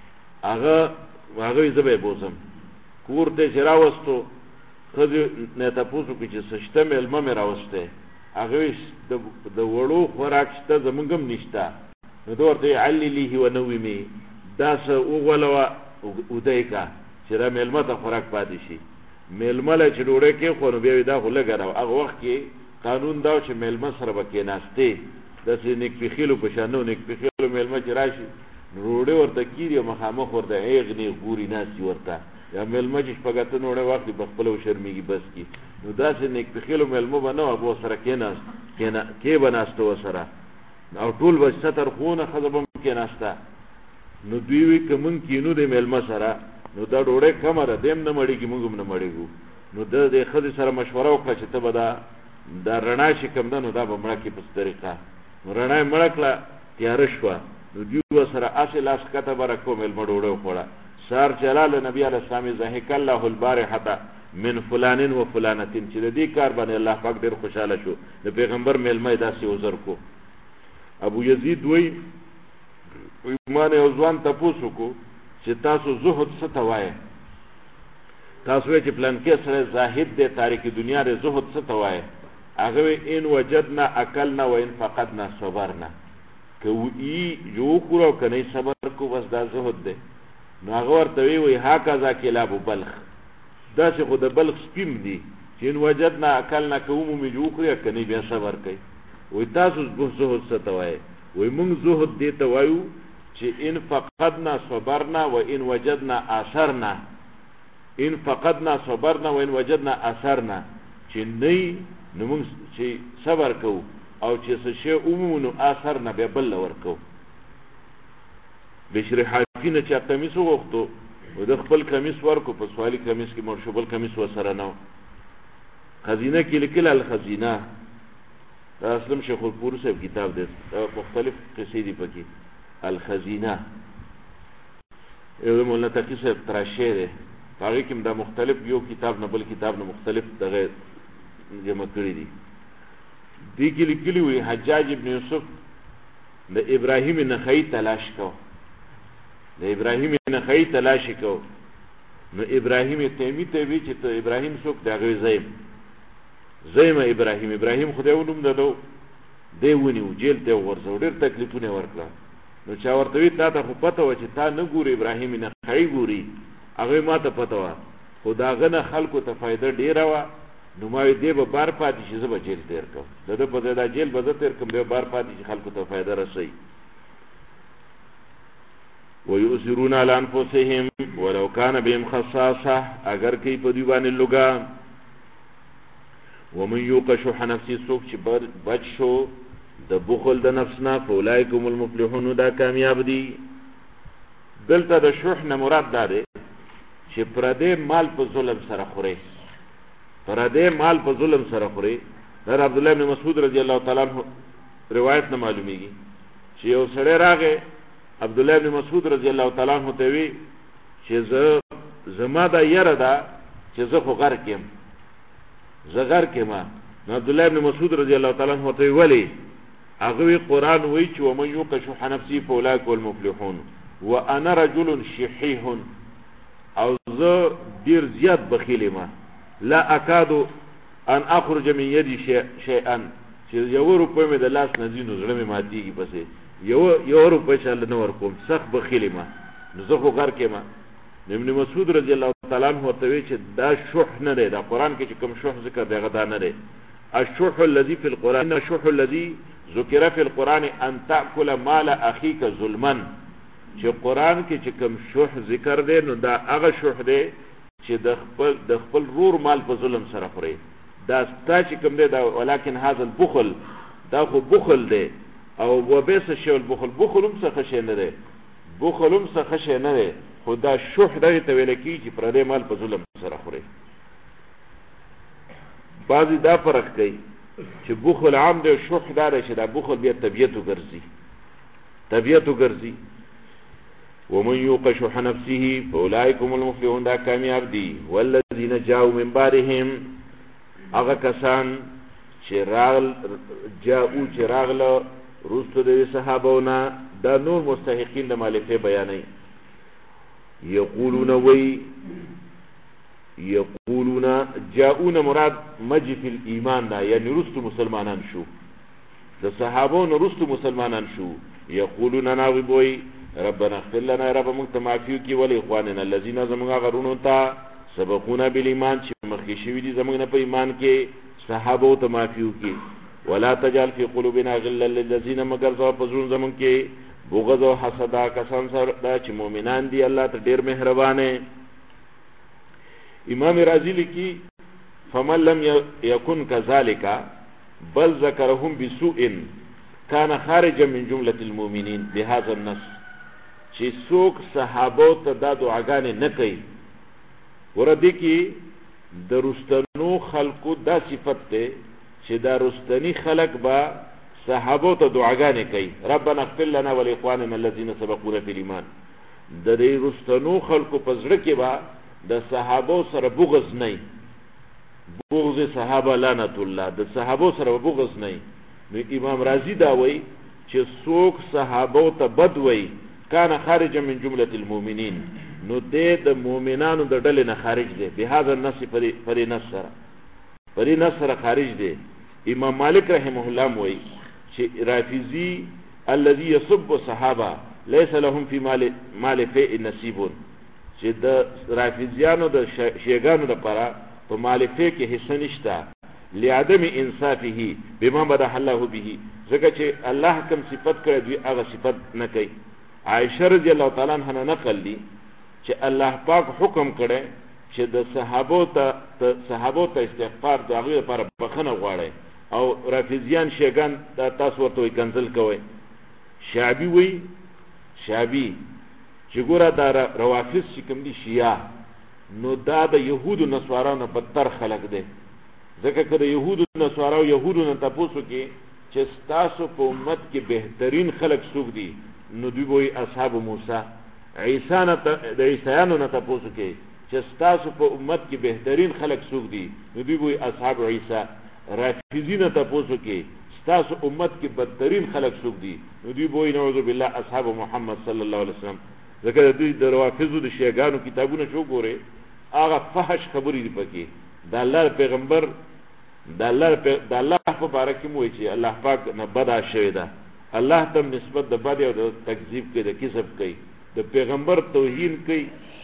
هغه زه به یې بوزم. کور ته چې راوستو ښځې نه تپوس وکړي چې څه شته، میلمه مې راوستی، هغه وایي د وړو خوراک شته زمونږ هم نشته. نو ده ورته عللیه ونومې، دا څه وغولوه اودی کا چې دا میلمه ته خوراک پاتې شي. میلمه له چې ډوډۍ کېښوه نو بیا وایي دا خو لږه ده. هغه وخت کې قانون دا و چې میلمه سره به کېناستې، داسې نیکپېخیلو په شان نه و، نیکپېخیلو میلمه چې راشي نو ډوډۍ ورته کېږي او مخامخ ورته هېغ نیغ ګوري ناستي ورته، یا میلمه چې شپږ اتۀ ډوډۍ واخلي په خپله وشرمېږي بس کي. نو داسې نیکپېخیلو میلمه به نه وه، به ورسره کې به ناسته ورسره او ټول به ستر خونه ښځه به هم کېناسته. نو دوی وایي که مونږ کینو د میلمه سره نو دا ډوډۍ کمه ده، دی هم نه مړېږي مونږ هم نه مړېږو. نو ده د ښځې سره مشوره وکړه چې ته به دا رڼا چې کوم ده نو دا به مړه کړي په څه طریقه. نو رڼا یې مړه کړه، تیاره شوه، نو دوی ورسره هسې لاس ښکته به راکړو، میلمه ډوډۍ وخوړه. سهار چې راغله نبي علیه السلام ضحک الله البارحة من فلان و فلانتین، چې د دې کار باندې الله پاک ډېر خوشحاله شو، د پیغمبر میلمه یې داسې عذر کو. ابو یزید وایي ما نه یو ځوان تپوس وکړو چې تاسو زهد څه ته وایې، تاسو وایئ چې پلانکې سړی زاهد دی تاریک دنیا دی، زهد څه ته وایې؟ هغه وایي ان وجدنا اکلنا و ان فقدنا صبرنا، که یو وخورو او که نه صبر کو بس دا زهد دی. نو هغه ورته وایي هکذا کلاب بلخ، داسې خو د بلخ سپیم دي چې ان وجدنا اکلنا که ومومي چې وخوري که نه بیا صبر کوي. وایي تاسو زهد څه ته وایئ؟ وایي موږ زهد دې ته وایو چې ان فقدنا صبرنا و ان وجدنا اثرنا، ان فقدنا صبرنا و ان وجدنا اثرنا، چې نه نو موږ چې صبر کوو او چې څه شی ومومو نو اثر نه بیا بل له ورکوو. بشر حافي نه چا کمیس وغوښتو و د خپل کمیس ورکو، په سوالي کمیس کې مړ شو، بل کمیس ورسره نه و. خزینه کې لیکل الخزینه دا اسلم شیخ الپور صاحب کتاب دی مختلف قصې دي پکې الخزینه یو مولانا تقی صاحب تراشه دی هغه کې دا مختلف یو کتاب نه بل کتاب نه مختلف دغه جمع کړی دي دې کې لیکلي وي حجاج ابن یوسف د ابراهیم نخعی تلاش کو د ابراهیم نخعی تلاش کو نو ابراهیم تیمی ته وی چې ته ابراهیم څوک دغه زیم ابراهیم خدای ونوم ددو دی ونیو جیل ته ورځو ډېر تکلیفونه ورکړه نو چا ورته وی تا ته خو پته و چې تا نه ګوري ابراهیم نخعی ګوري هغه ما ته پته و خدا غنه خلکو ته فائدہ ډیره و نو ما دې به بار پاتې شي زه به جیل تیر کوم دغه په دا جیل به زه تیر کوم به بار پاتې شي خلکو ته فائدہ رسي ويؤثرون على انفسهم ولو كان بهم خصاصه اگر کوي په دی باندې لوګا ومن يوق شح نفسه سوق چې بچ شو د بخل د نفسنا فولایکم المفلحون دا کامیاب دي دلته د شح نه مراد ده چې پردې مال په ظلم سره خوري پردې مال په ظلم سره خوري در عبد الله بن مسعود رضی الله تعالی عنہ روایت نه معلومیږي چې یو سړی راغی عبد الله بن مسعود رضی الله تعالی عنہ ته وی چې زما دا یره ده چې زه خو غر کېم نو عبد الله بن مسعود رضی الله تعالی عنہ ته ویلي هغه قرآن وی چې ومن یوق شح نفسه فاولئک المفلحون وانا رجل شحیح او زه ډیر زیات بخیل ما لا اکاد ان اخرج من يدي شيئا چې یو روپۍ مې د لاس نه ځینو زړه مې ماتېږي پسې یو روپۍ چې الله نه ورکوم سخت بخیل ما نو زه خو غر کې ما ابن مسعود رضی الله تعالی عنہ ته وی چې دا شح نه دی دا قرآن کې چې کوم شح ذکر دی هغه دا نه دی الشح الذي في القرآن الشح الذي ذکر في القرآن ان تأكل مال اخيك ظلما چې قرآن کې چې کوم شح ذکر دی نو دا هغه شح دی چې د خپل رور مال په ظلم سره خوري دا ستا چې کوم دی دا ولکن هذا البخل دا خو بخل دی او وبئس الشيء البخل بخلم څه شي نه دی بخلم څه شي نه دی خو دا شح دغه ته ویل کی چې پردې مال په ظلم سره خوري بعضی دا فرق کوي چې بخل عام دی شح دار شي دا بخل بیا طبيعت ګرځي ومن يوق شح نفسه فاولئک هم المفلحون دا کامیاب دي والذین جاءوا من بعدهم هغه کسان چې راغله رستو د صحابهونه دا نور مستحقین د مالفه بیانای یقولون جاءون مراد مجف الایمان دا یعنی رستو مسلمانان شو د صحابهونو رستو مسلمانان شو یقولون ناوی ربنا اغفر لنا رب مونږ معافیو کی ول اخواننا الذين زمغه غرونو تا سبقونا بالایمان چې مخکې شوی دي زمغه په ایمان کې صحابه ته معافیو کی ولا تجعل في قلوبنا غلا للذين مگر ذو پزون زمون کې بغض او حسد کسان سره دا چې مؤمنان دي الله ته ډیر مهربان دی امام رازی لیکي فمن لم يكن كذلك بل ذكرهم بسوء كان خارجا من جمله المؤمنين بهذا النص چې څوک صحابو ته دا دعاګانې نه کوي ورته کې د رستنو خلقو دا صفت ده چې دا رستنی خلق با صحابو ته دعاګانې کوي ربنا اغفر لنا ولاخواننا الذين سبقونا في الايمان د دې رستنو خلقو په زړه کې با د صحابو سره بغض نه بغض صحابه لعنت الله د صحابو سره بغض نه نو امام رازی دا وایي چې څوک صحابو ته بد وایي کان خارج من جمله المؤمنین نو د مؤمنانو د ډلې نه خارج دی به هاذا النص پری نصر خارج دی امام مالک رحمه الله وایي چې رافضی الذي يسب صحابه ليس لهم في مال فئ نصيب چې د رافضیانو د شیګانو لپاره په مال فئ کې حصہ نشته لعدم انصافه بما بدح الله به ځکه چې الله کوم صفت کړی دی هغه صفت نه کوي عائشہ رضی الله تعالی عنها نقل دي چې الله پاک حکم کړي چې د صحابو ته استغفار د هغه لپاره بخنه غواړي او رافضیان شیګان تاسو ورته کنسل کوي شعبی چې ګوره دا روافض چې کوم دي شیعه نو دا د يهودو نصارانو بدتر خلق دي ځکه کله يهودو نصارو يهودو نه تاسو کې چې ستاسو په امت کې بهترین خلق څوک دي نو دوی وایي اصحاب موسی. عیسی نه د عیسیانو نه تاسو کې چې ستاسو په امت کې بهترین خلق څوک دي نو دوی وایي اصحاب عیسی. رافضی نه تاسو کې ستاسو امت کې بدترین خلق څوک دي نو دوی وایي نعوذ بالله اصحاب محمد صلی الله علیه وسلم. ځکه دوی د روافضو د شیعاګانو کتابونه شو ګوره هغه فحش خبرې دي پکې. د الله پیغمبر د الله په باره کې مو چې الله پاک نه بدا شوی ده، الله ته نسبت د بد او د تکذیب کوي، د کذب کوي، د پیغمبر توهین کوي،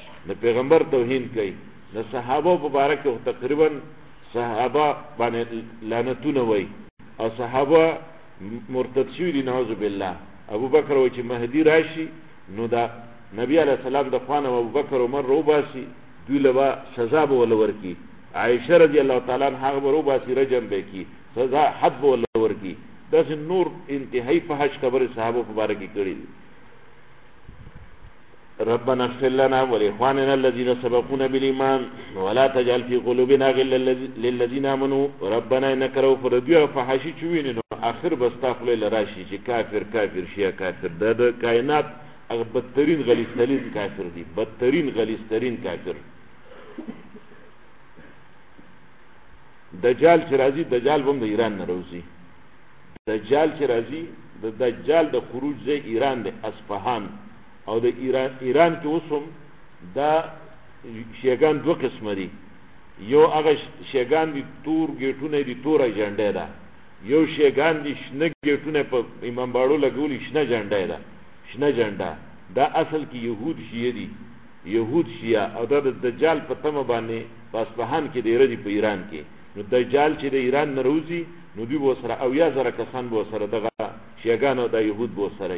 د صحابه په باره کې تقریبا صحابه باندې لعنتونه وای او صحابه مرتد شوي دي نعوذ بالله. ابو بکر و چې مهدی راشي نو دا نبی علیہ السلام د خوانه ابو بکر عمر روباسي دوی له سزا به ول ورکی. عائشه رضی الله تعالی عنها به روباسي رجم به کی سزا حد به ول ورکی. داس نور انتهایی فحش خبر صحابه مبارک کړي. ربنا اغفر لنا ولاخواننا الذين سبقونا بالايمان ولا تجعل في قلوبنا غلا للذين امنوا ربنا انك رؤوف رحيم. فحاشي چوینه نو اخر بستغفر لراشي چې کافر شیا کافر د کائنات هغه بدترین غلیظترین کافر دی، بدترین غلیظترین کافر. دجال چې راځي دجال هم د ایران نه راوځي. دجال چې راځي د دجال د خروج ځای ایران د اصفهان او د ایران کې اوسم دا شیګان دوه قسم دي. یو هغه شیګان دي تور ګیټونه دي، تور جنډه ده. یو شیګان دي شنه ګیټونه په امام باړو لګولي شنه جنډه ده، شنه جنډه. دا اصل کې يهود شیعه دي، يهود شیعه. او دا د دجال په تمه باندې په اصفهان کې دی ردی په ایران کې. نو دجال چې د ایران نه روزي نو دوی به سره او یا زره کسان به سره دغه شیګان او د يهود به سره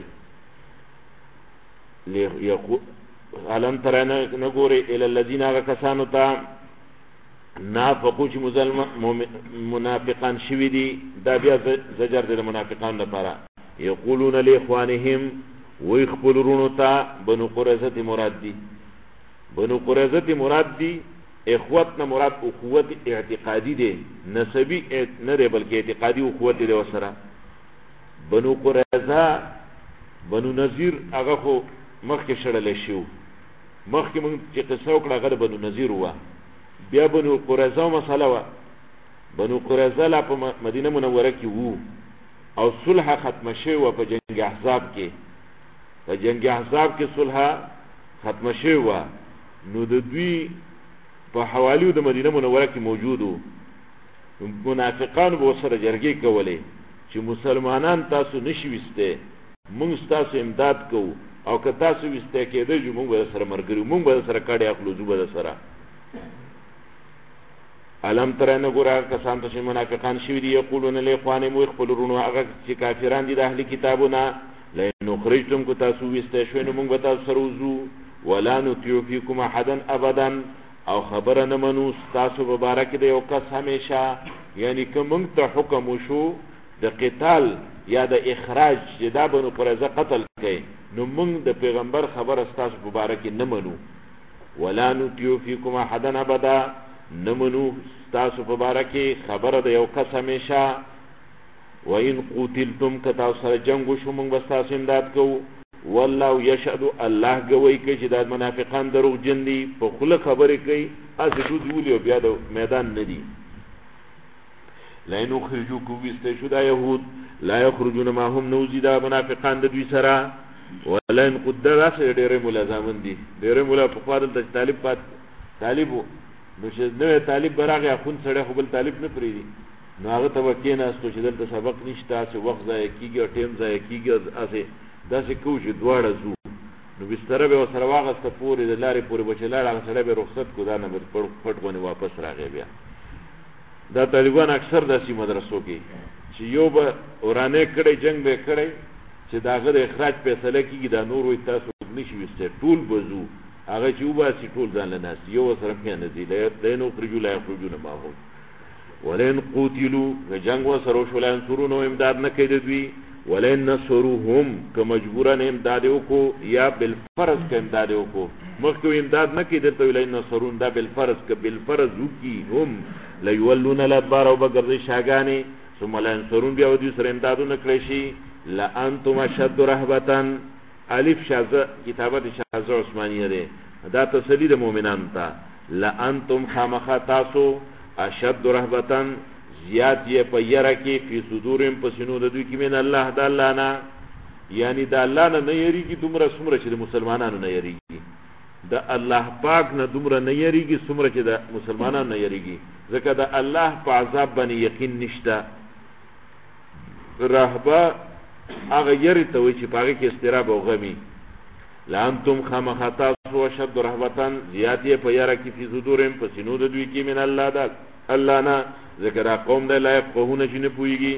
علم ترانا نګوري الى الذين كسانوا تا نافقوا چې منافقان شوي دي. دا بیا زجر د منافقان لپاره. یقولون لاخوانهم ويخبرون تا بنو قریظه مراد دي. بنو قریظه مراد دي. اخوتنا مراد اخوت اعتقادي دي، نسبی نه دی بلکې اعتقادي اخوت دي وسره. بنو قریظه بنو نذیر هغه خو مخکې شړل شو، مخکې مونږ چې قصه وکړه هغه بنو نذیر و. بیا بنو قریظه مسله و. بنو قریظه لا په مدینه منوره کې وو او صلح ختم شوی و په جنگ احزاب کې. په جنگ احزاب کې صلح ختم شوی و. نو د دوی په حوالیو د مدینه منوره کې موجودو منافقان به سره جرګې کولې چې مسلمانان تاسو نشي وسته، مونږ تاسو امداد کوو او که تاسو وسته کېده جو مونږ به سره مرګري، مونږ به سره کاډي اخلو جو به سره. علم ترنه ګورا کسان ته منافقان شوی دي. یقولون لاخوانهم ويخبرون هغه چې کافران دي د اهل کتابونه لئن خرجتم کو تاسو وسته شوی نو مونږ به تاسو سره وزو ولا نطيع فيكم احدا ابدا او خبر نه منو تاسو مبارک دی او کس همیشه. یعنی که مونږ ته حکم وشو د قتال یا د اخراج چې دا بنو قریظه قتل کړي نو مونږ د پیغمبر خبر تاسو مبارک نه منو. ولا نطيع فيكم احدا ابدا نه منو تاسو مبارک خبر د یو کس همیشه. وان قتلتم کتا سره جنگ وشو مونږ به تاسو امداد کوو. والله یشهد الله گوی کوي چې دا منافقان دروغ جن دي، په خله خبرې کوي اسې دوی ولي او بیا د میدان نه دي. لئن خرجوکم وسته شو دا يهود لا يخرجون ما هم نوزي دا منافقان د دوی سره. ولئن قدر اسې ډېرې ملازمن دي، ډېرې مولا په فاضل د طالبو نو چې نو طالب براغه اخون سره خو بل طالب نه پریدي نو هغه ته وکیناستو چې دلته سبق نشته، چې وخت ضایع کیږي او ټیم ضایع کیږي. اسې داسې کوو چې دواړه ځو نو بستره به ورسره واغسته پورې د لارې پورې به چې لاړ هغه سړی به رخصت کړو دا نه به پټ غونې واپس راغی. بیا دا طالبان اکثر داسې مدرسو کې چې یو به ورانه کړی جنگ به کړی چې د هغه د اخراج فیصله کېږي دا نور وایي تاسو نشي وسته ټول به ځو هغه چې وباسي ټول ځان له ناست یو سره نه ځي لئن خرجوا لا يخرجون معهم ولئن قتلوا که جنگ وسره وشو لا ينصرون امداد نه کوي د دوی. ولئن نصروهم که مجبورن امداد وکړو یا بالفرض که امداد وکړو مخکې امداد نه کوي دلته ولئن نصرون دا بالفرض که بالفرض وکړي هم ليولون الادبار او بګرځي شاګانې ثم لا ينصرون بیا ودی سره امدادونه کړی شي لانتم اشد رهبتن الف شاذ کتابت شاذ عثمانیه ده دا تسلی د مؤمنانو ته لانتم خامخ تاسو اشد رهبتن زیات یې په یره کې فی صدورهم پسینو د دوی کې من الله د الله نه یعنی د الله نه یریږي دومره څومره چې د مسلمانانو نه یریږي د الله پاک نه دومره نه یریږي څومره چې د مسلمانانو نه یریږي ځکه د الله په عذاب باندې یقین نشته رهبه هغه یری ته وایي چې په هغې کې اضطراب او غمي لانتم خامخا وشد رهبتن زیات یې په یره کې فی صدورهم په سینو د دوی کې من الله د الله نه ذکر قوم د لا یفقهون چې نه پوهېږي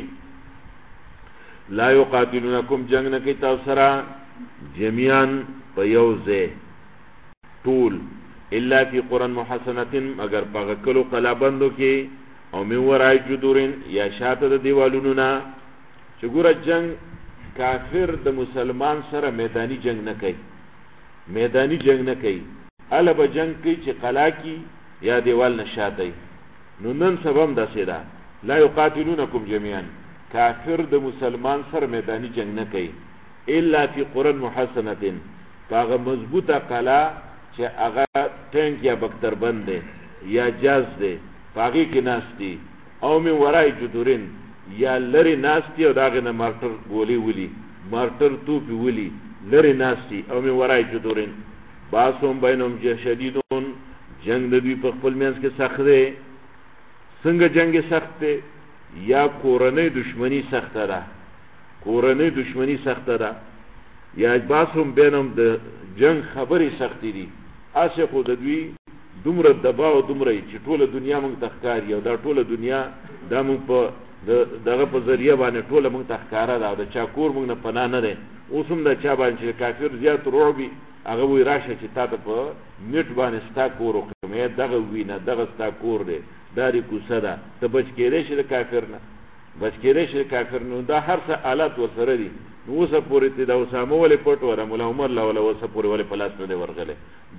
لا یقاتلونکم جنگ نه کوي تاسو سره جمیعا په یو ځای ټول الا فی قرى محصنه مگر په کلو قلابندو کې او من ورای جدورن یا شاته د دیوالونو نه چې ګوره جنگ کافر د مسلمان سره میدانی جنگ نه کوي میدانی جنگ نه کوي اله به جنگ کوي چې قلا کی یا دیوال نشاته نو نن سبب داسې ده لا یقاتلونکم جميعا کافر د مسلمان سره میدانی جنگ نه کوي الا فی قرى محصنه هغه مضبوطه قلا چې هغه ټینک یا بکتر بند دی یا جاز دی هغې کې ناستی او من ورای جدورین یا لری ناستی او داغه نه مارټر ګولې ولي مارټر توپی ولي لری ناستی او من ورای جدورین باسوم بینهم شدیدون جنگ د دوی په خپل منځ کې سخت دی څنګه جنگ سخت دی یا کورنۍ دشمنی سخت ده کورنۍ دشمنی سخت ده یا باسوم بینهم د جنگ خبرې سخت دي اسه خو د دوی دومره دباو دومره چې ټوله دنیا موږ تخکاری او دا ټوله دنیا دا موږ په دغه په ذریعہ باندې ټوله موږ تخکاره ده او د چا کور موږ نه پناه نه دی اوس هم د چا باندې چې کافر زیات رعبي هغه وایي راشه چې تا ته په نیټ باندې ستا کور وکړم دغه وینه دغه ستا کور دی دا دې کوڅه ده ته بچ کېدی شي د کافر نه بچ کېدی شي د کافر نه دا هر څه آلات ورسره دي نو اوسه پورې ته د اسامه ولې پټ وره ملا عمر لا ولا اوسه پورې ولې په لاس نه دی ورغلی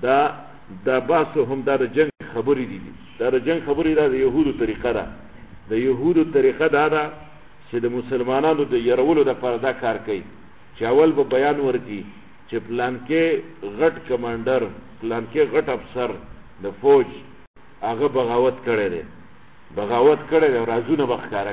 دا باسو هم دا د جنگ خبرې دي دا د جنگ خبرې دا د یهودو طریقه ده د یهودو طریقه دا ده چې د مسلمانانو د یرولو دپاره دا کار کوي چې اول به بیان ورکړي چې پلانکې غټ کمانډر پلانکې غټ افسر د فوج هغه بغاوت کړی دی رازونه به ښکاره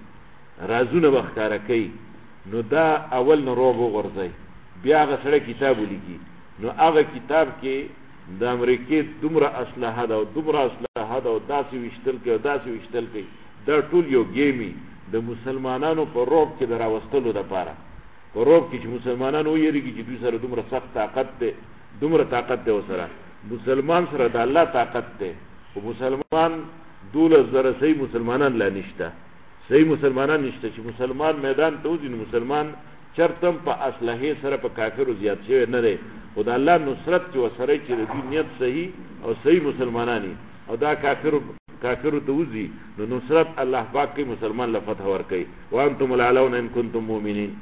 کوي نو دا اول نه روب وغورځئ بیا هغه سړی کتاب ولیکي نو هغه کتاب کې د امریکې دومره اسلحه ده او داسې ویشتل کوي دا ټول یو ګیمي د مسلمانانو په روب کې د راوستلو دپاره په روب کې چې مسلمانان ویریږي چې دوی سره دومره سخت طاقت دی ورسره مسلمان سره د الله طاقت دی خو مسلمان 12,000 صحیح مسلمانان لا نشته چې مسلمان میدان ته وځي نو مسلمان چرتم په اسلحې سره په کافرو زیات شوی نه دی خو د الله نصرت چې ورسره چې د دوی نیت صحیح او صحیح مسلمانانی او دا کافرو ته وځي نو نصرت الله پاک کوي مسلمان له فتح ورکوي وانتم العلون ان کنتم مؤمنین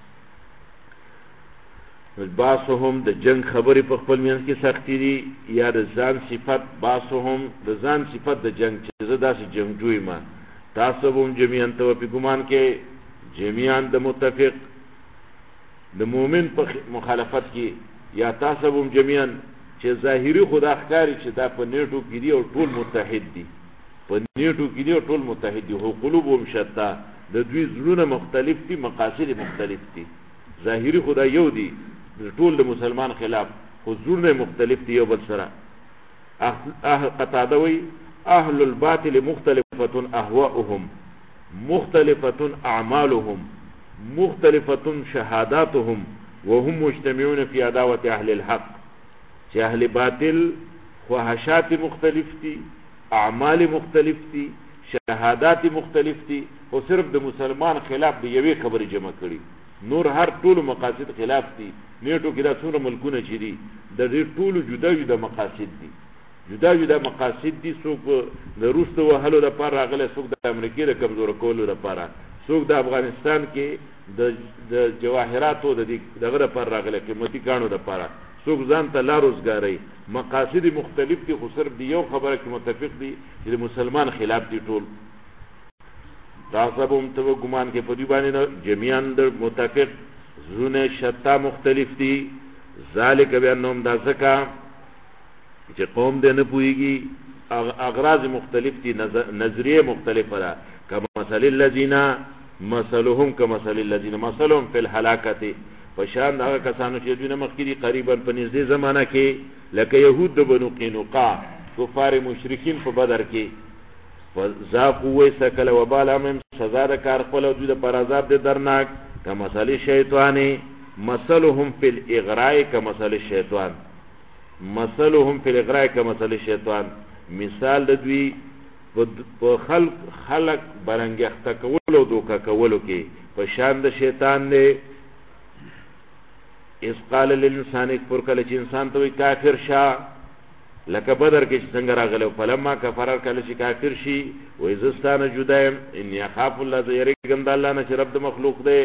باسهم د جنگ خبرې په خپل منځ کې سختي دي یا د ځان صفت باسهم د ځان صفت د جنگ چې زه داسې جنګجوی ما تاسو هم جميعا ته په ګمان کې جميعا د متفق د مؤمن په مخالفت کې یا تاسو هم جميعا چې ظاهري خدا ښکاري چې دا په نیټو کې دي او ټول متحد دي هو قلوبهم شتا د دوی زړونه مختلف دي مقاصد مختلف دي ظاهري خدا یو دي ټول د مسلمان خلاف خو زړونه مختلف دي یو بل سره قطاده وی اهل الباطل مختلفه اهواؤهم مختلفه اعمالهم مختلفه شهاداتهم وهم مجتمعون في عداوه اهل الحق چې اهل باطل خواهشات مختلف دي اعمال مختلف دي شهادات مختلف دي او صرف د مسلمان خلاف دی یوې خبرې جمع کړي نور هر ټول مقاصد خلاف دي نیټو کې دا څومره ملکونه چې دي د دې ټولو جدا مقاصد دي څوک د روس د وهلو لپاره راغلی څوک د امریکې د کمزور کولو لپاره څوک د افغانستان کې د جواهراتو دغه لپاره راغلی قیمتي کانو لپاره څوک ځان ته لا روزګاري مقاصد مختلف دي خو صرف دی یو خبره کې متفق دي چې د مسلمان خلاف دي ټول تحسبهم تو ګمان کې په دې باندې جميعا د متفق زونه شتا مختلف دي ذالک بانهم دا زکا چې قوم دې نه پويږي اغراض مختلف دي نظریه مختلفه ده کما مثل الذين مثلهم كمثل الذين مثلهم في الهلاكه فشان هغه کسانو چې دوی نه مخکې قریبا په نږدې زمانہ کې لکه يهود د بنو قینقاع کفار مشرکین په بدر کې فذاقوا وسکل وبال امم سزا د کار خپل دوی د پر عذاب د درناک کمثل شیطان مثلهم في الاغراء كمثل الشیطان مثلهم في الاغراء كمثل الشیطان مثال د دوی په خلق برنګخته کولو دوکا کولو کې په شان د شیطان نه اس قال للانسان اکفر کله چې انسان ته کافر شه لکه بدر کې څنګه راغله فلما کفر کله چې کافر شي و ازستانه جدایم ان يخاف الله يرګم د الله نه چې رب د مخلوق دی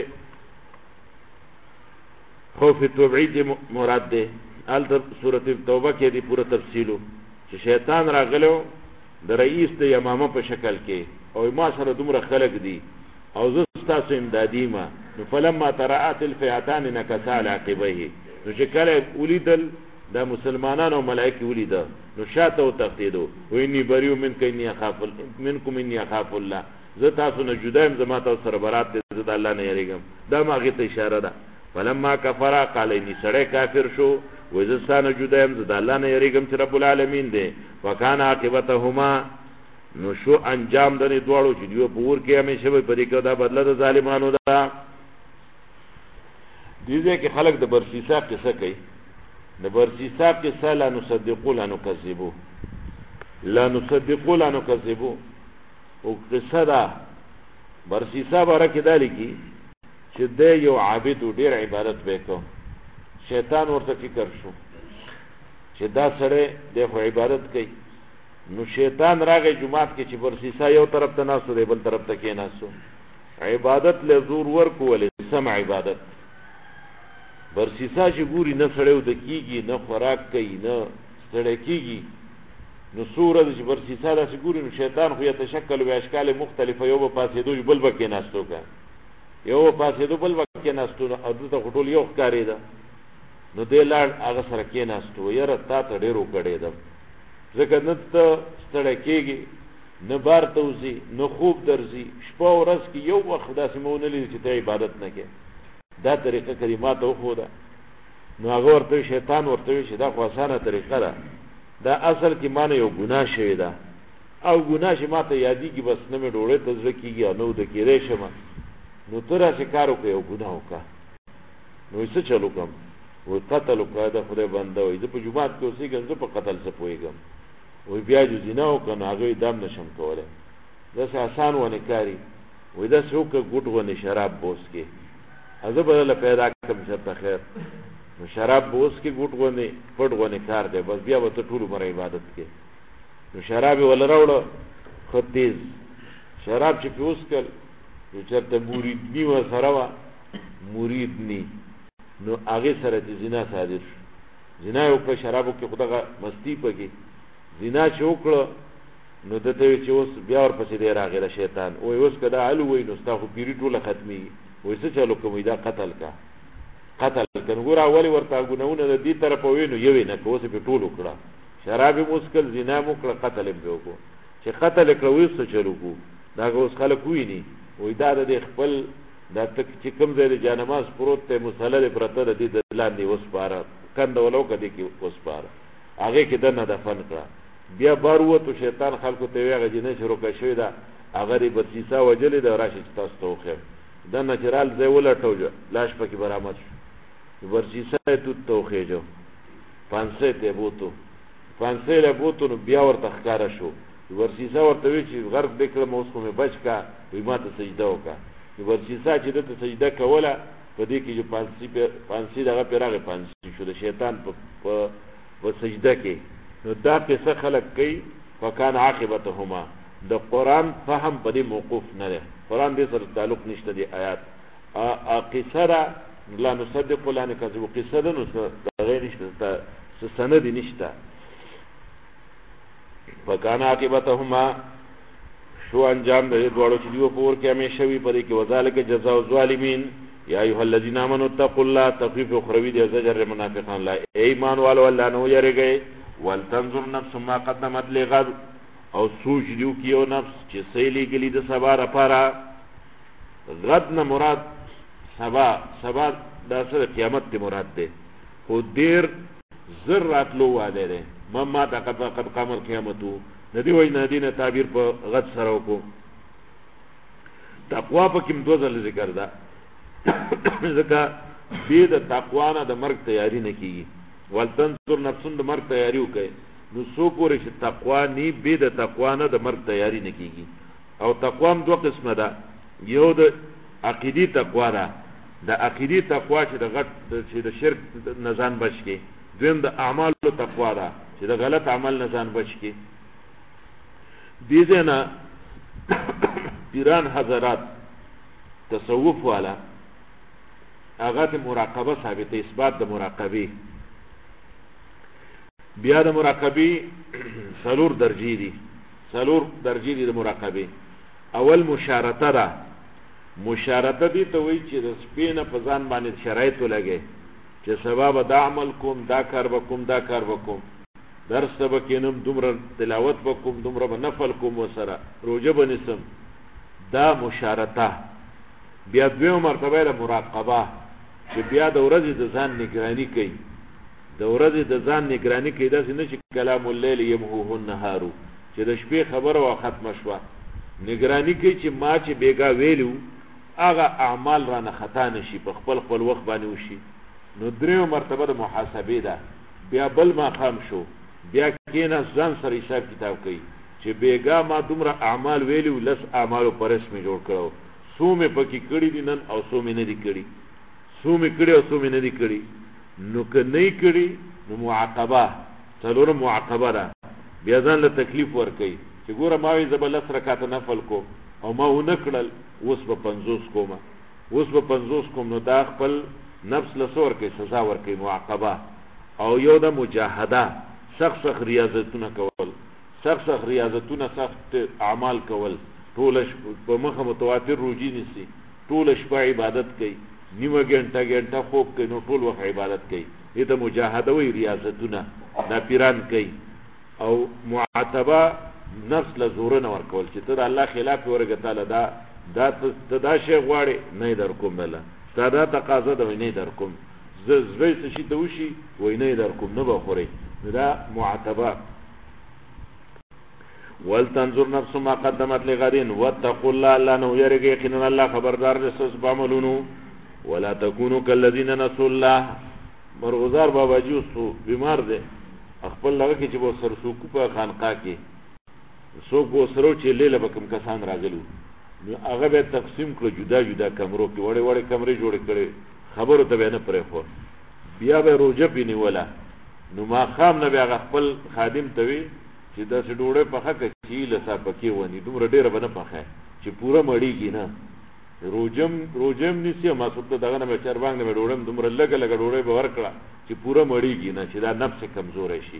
خوف توبعید مراد ده ال سورۃ توبه کې دی پوره تفصیلو چې شیطان راغلو د رئیس د امامه په شکل کې او ما سره دومره خلق دي او زه تاسو امدادي ما فلما ترات الفئتان نكسا على عقبيه نو چې کله ولیدل دا مسلمانانو ملائکه ولیدل نو شاته او تقدیدو و اني بریو منکم اني اخاف الله زه تاسو نه جدایم زما تاسو سره برات دې زه د الله نه یریږم دا ماغه ته اشاره ده فلما کفر قال اني سړی کافر شو و زستانه جدایم زه د الله نه یریږم چې رب العالمین دی وکانا عاقبتهما نو شو انجام دني دواړو چې دیو پور کې همیشه په دې کې دا بدله د ظالمانو ده دیږي کې خلق د برسیسا قصه کوي د برسیسا قصه لا نصدقوا لا نكذبوا لا نصدقوا لا نكذبوا او قصه دا برسیسا برکه دالی کی چې د یو عابد ډیر عبادت وکړو شیطان ورته فکر شو چې دا سره د عبادت کوي نو شیطان راغی جمعات کې چې برسیسا یو طرف ته ناسو دی بل طرف ته کې ناسو عبادت له زور ورکو ول سم عبادت برسیسا چې ګوري نه سړیو د کیږي نه خوراک کوي نه سړی کیږي نو سوره د برسیسا د ګوري نو شیطان خو یتشکل و اشکال مختلفه یو په پاسې دوی بل بکې ناستو کا یو په پاسې دوی بل بکې ناستو او د ټول یو ښکارې ده نو دې لاړ هغه سره کې ناستو یره تا ته ډیرو کړې ده ځکه نه ته ستړی کېږي نه بار ته وځي نه خوب درځي شپه ورځ کې یو وخت داسې مونږ نه لیدل چې ته عبادت نه کوې دا طریقه کریمات وښوده نو هغه ورته شیطان ورته چې دا خو اسانه طریقه ده دا اصل کې مانه یو ګناه شوی ده او ګناه چې ماته یادېږي بس نه مې ډوړې ته زړه کېږي او نو د کېدی شم نو ته راسې کار وکړې یو ګناه وکړه نو څه چل وکړم وایي قتل وکړه د خدای بنده وایي زه په جومات کې اوسېږم زه په قتل څه پوهېږم وایي بیا جو زنا وکړه نو هغه دام نشم کولی داسې آسان ونه کاري وایي داسې وکړه ګوټ غوندې شراب بوس کې زه بدله پیدا کړم چېرته خیر نو شراب به اوس کې ګوټ غوندې پټ غوندې کار دی بس بیا به ته ټول عمر عبادت کې نو شراب یې وله راوړه ښه تیز شراب چې پې وڅکل نو چېرته مریدني ورسره وه مریدني نو هغې سره چې زنا صادر شو زنا یې وکړه شرابو کې خو دغه مستی پکې زنا چې وکړه نو ده ته چې اوس بیا ورپسې دی راغلی شیطان وایي اوس که دا علو وایي نو ستا خو پیري ټوله ختمېږي وایي څه چلو کوم دا قتل کا قتل که نو ګوره اولې ورته ګناهونه د دې طرفه ووایي نو یو یې نه که اوس یې پې ټول وکړه شراب یې وڅکل زنا یې وکړه قتل یې پې وکړو چې قتل یې کړه وایي څه چلو کړو دا که اوس خلک وویني وایي دا د دې خپل دا چې کوم ځای د جانماز پروت دی مسله دې پرته د دې د لاندې وسپاره کنده ولو که دې کې وسپاره هغې کې دننه دفن کړه بیا بار ووتو شیطان خلکو ته وایي هغه جنۍ چې روکه شوې ده هغه دې برسیسا وجلې ده راشي چې تاسو ته وښیم دننه چې رال ځای ولټو لاش پکې برآمد شو برسیسا یې توت ته وخېجو پانسۍ ته یې بوتو پانسۍ له بوتو نو بیا ورته ښکاره شو برسیسا ورته وایي چې غرق دې کړم اوس خو مې بچ کا وایي ما ته سجده وکړه برسیسا چې ده ته سجده کوله په دې کې چې پانسۍ دغه پې راغی پانسۍ شو د شیطان په سجده کې نو دا قصه خلق کوي فکان عاقبتهما د قرآن فهم په دې موقوف نه دی قرآن دې سره تعلق نشته دی آیات قصه ده لا نصدق ولا نكذب قصه ده نو غیر نشته سند نشته فکان عاقبتهما شو انجام د دوړو چې دیو پور کې همیشه وي پدې کې وذالک جزاء الظالمین یا ایها الذین آمنوا اتقوا الله تخفیف اخروی دی زجر منافقان لا ایمان والو الله نو یریږي ولتنظر نفس ما قدمت لغد او سوچ دیو کیو نفس چې سیلی گلی د سبا لپاره غد نه مراد سبا دا سره قیامت ته مراد ده خو دیر زر راتلو واده ده مما قد قام القیامتو ندی وای ندینه تعبیر په غد سره وکړو تقوا په کوم دوزل ذکر ده ځکه به د تقوا نه د مرګ تیاری نه کیږي ولتنظر نفسون د مرګ تیاری وکړي نو سو پورې چې تقوا نی به د تقوا نه د مرګ تیاری نه کیږي او تقوا هم دوه قسمه ده یو د عقیدی تقوا ده د عقیدی تقوا چې د غټ چې د شرک نه ځان بچ کی دویم د اعمال تقوا ده چې د غلط عمل نه ځان بچ کی دې نه پیران حضرات تصوف والا هغه ته مراقبه ثابته اثبات د مراقبه بیا د مراقبه سلور درجی دي د مراقبه اول مشارطه ده مشارطه دي ته وی چې د سپینه په ځان باندې شرایط ولګي چې سبب د عمل کوم دا کار وکوم درس سبکینم دومره تلاوت وکوم دومره نفل کوم وسره روزه بنسم دا مشارطه بیا دویمه مرتبه د مراقبه چې بیا د ورځې د ځان نگرانی کوي دا څنګه چې کلام الليل يمحوه النهار چې د شپې خبره وا ختم شوه نگرانی کوي چې ما چې بیګا ویلو هغه اعمال را نه خطا نشي په خپل وخت باندې وشي نو دریمه مرتبه د محاسبه ده بیا بل ما خام شو بیا کینه ځان سره حساب کتاب کوي چې بیګا ما دومره اعمال ویلو لس اعمالو پرس می جوړ کړو سو می پکې کړی دي نن او سو می نه دي کړی نو که نه کړی نو معاقبه څلور معاقبه ده بیا ځان له تکلیف ور کوي چې ګوره ما وی زبل 10 رکعات نفل کو او ما ونه کړل اوس به 50 کوم نو دا خپل نفس له سور کې سزا ور کوي معاقبه او یو د مجاهده سخت ریاضتونه کول سخت اعمال کول ټول په مخه متواتر روزي نسی ټول شپه عبادت کوي نیمه ګنټه خوب کوي نو ټول وخت عبادت کوي دې ته مجاهده وی ریاضتونه دا پیران کوي او معاتبه نفس له زور نه ورکول چې ته الله خلاف ورګه تعالی دا شی غواړي نه در کوم بل دا تقاضا ده نه در کوم زوی څه شي ته وشي وای نه در کوم نه بخوري دا معاتبه ولتنظر نفس ما قدمت لغدين واتقوا الله لا نو يرګي یقینا الله خبردار دې سس بعملونو ولا تكونوا كالذين نسوا الله مرغزار بابا جی اوس بیمار دی خپل لغه کې چې وو سر سوکو په خانقاه کې سوک وو سرو چې لیله بکم کسان راغلو نو هغه به تقسیم کړ جدا کمرو کې وړې کمرې جوړ کړي خبرو ته نه پرې خو بیا به روزه پینې ولا نو ما خام نه بیا خپل خادم ته وی چې دا ډوړې په حق کې لسا پکې ونی دومره ډېر بنه پخه چې پوره مړیږي نه روجم نسی ما سود دغه نه چربانګ نه ډوړم دومره لګ ډوړې به ورکړه چې پوره مړیږي نه چې دا نفس کمزور شي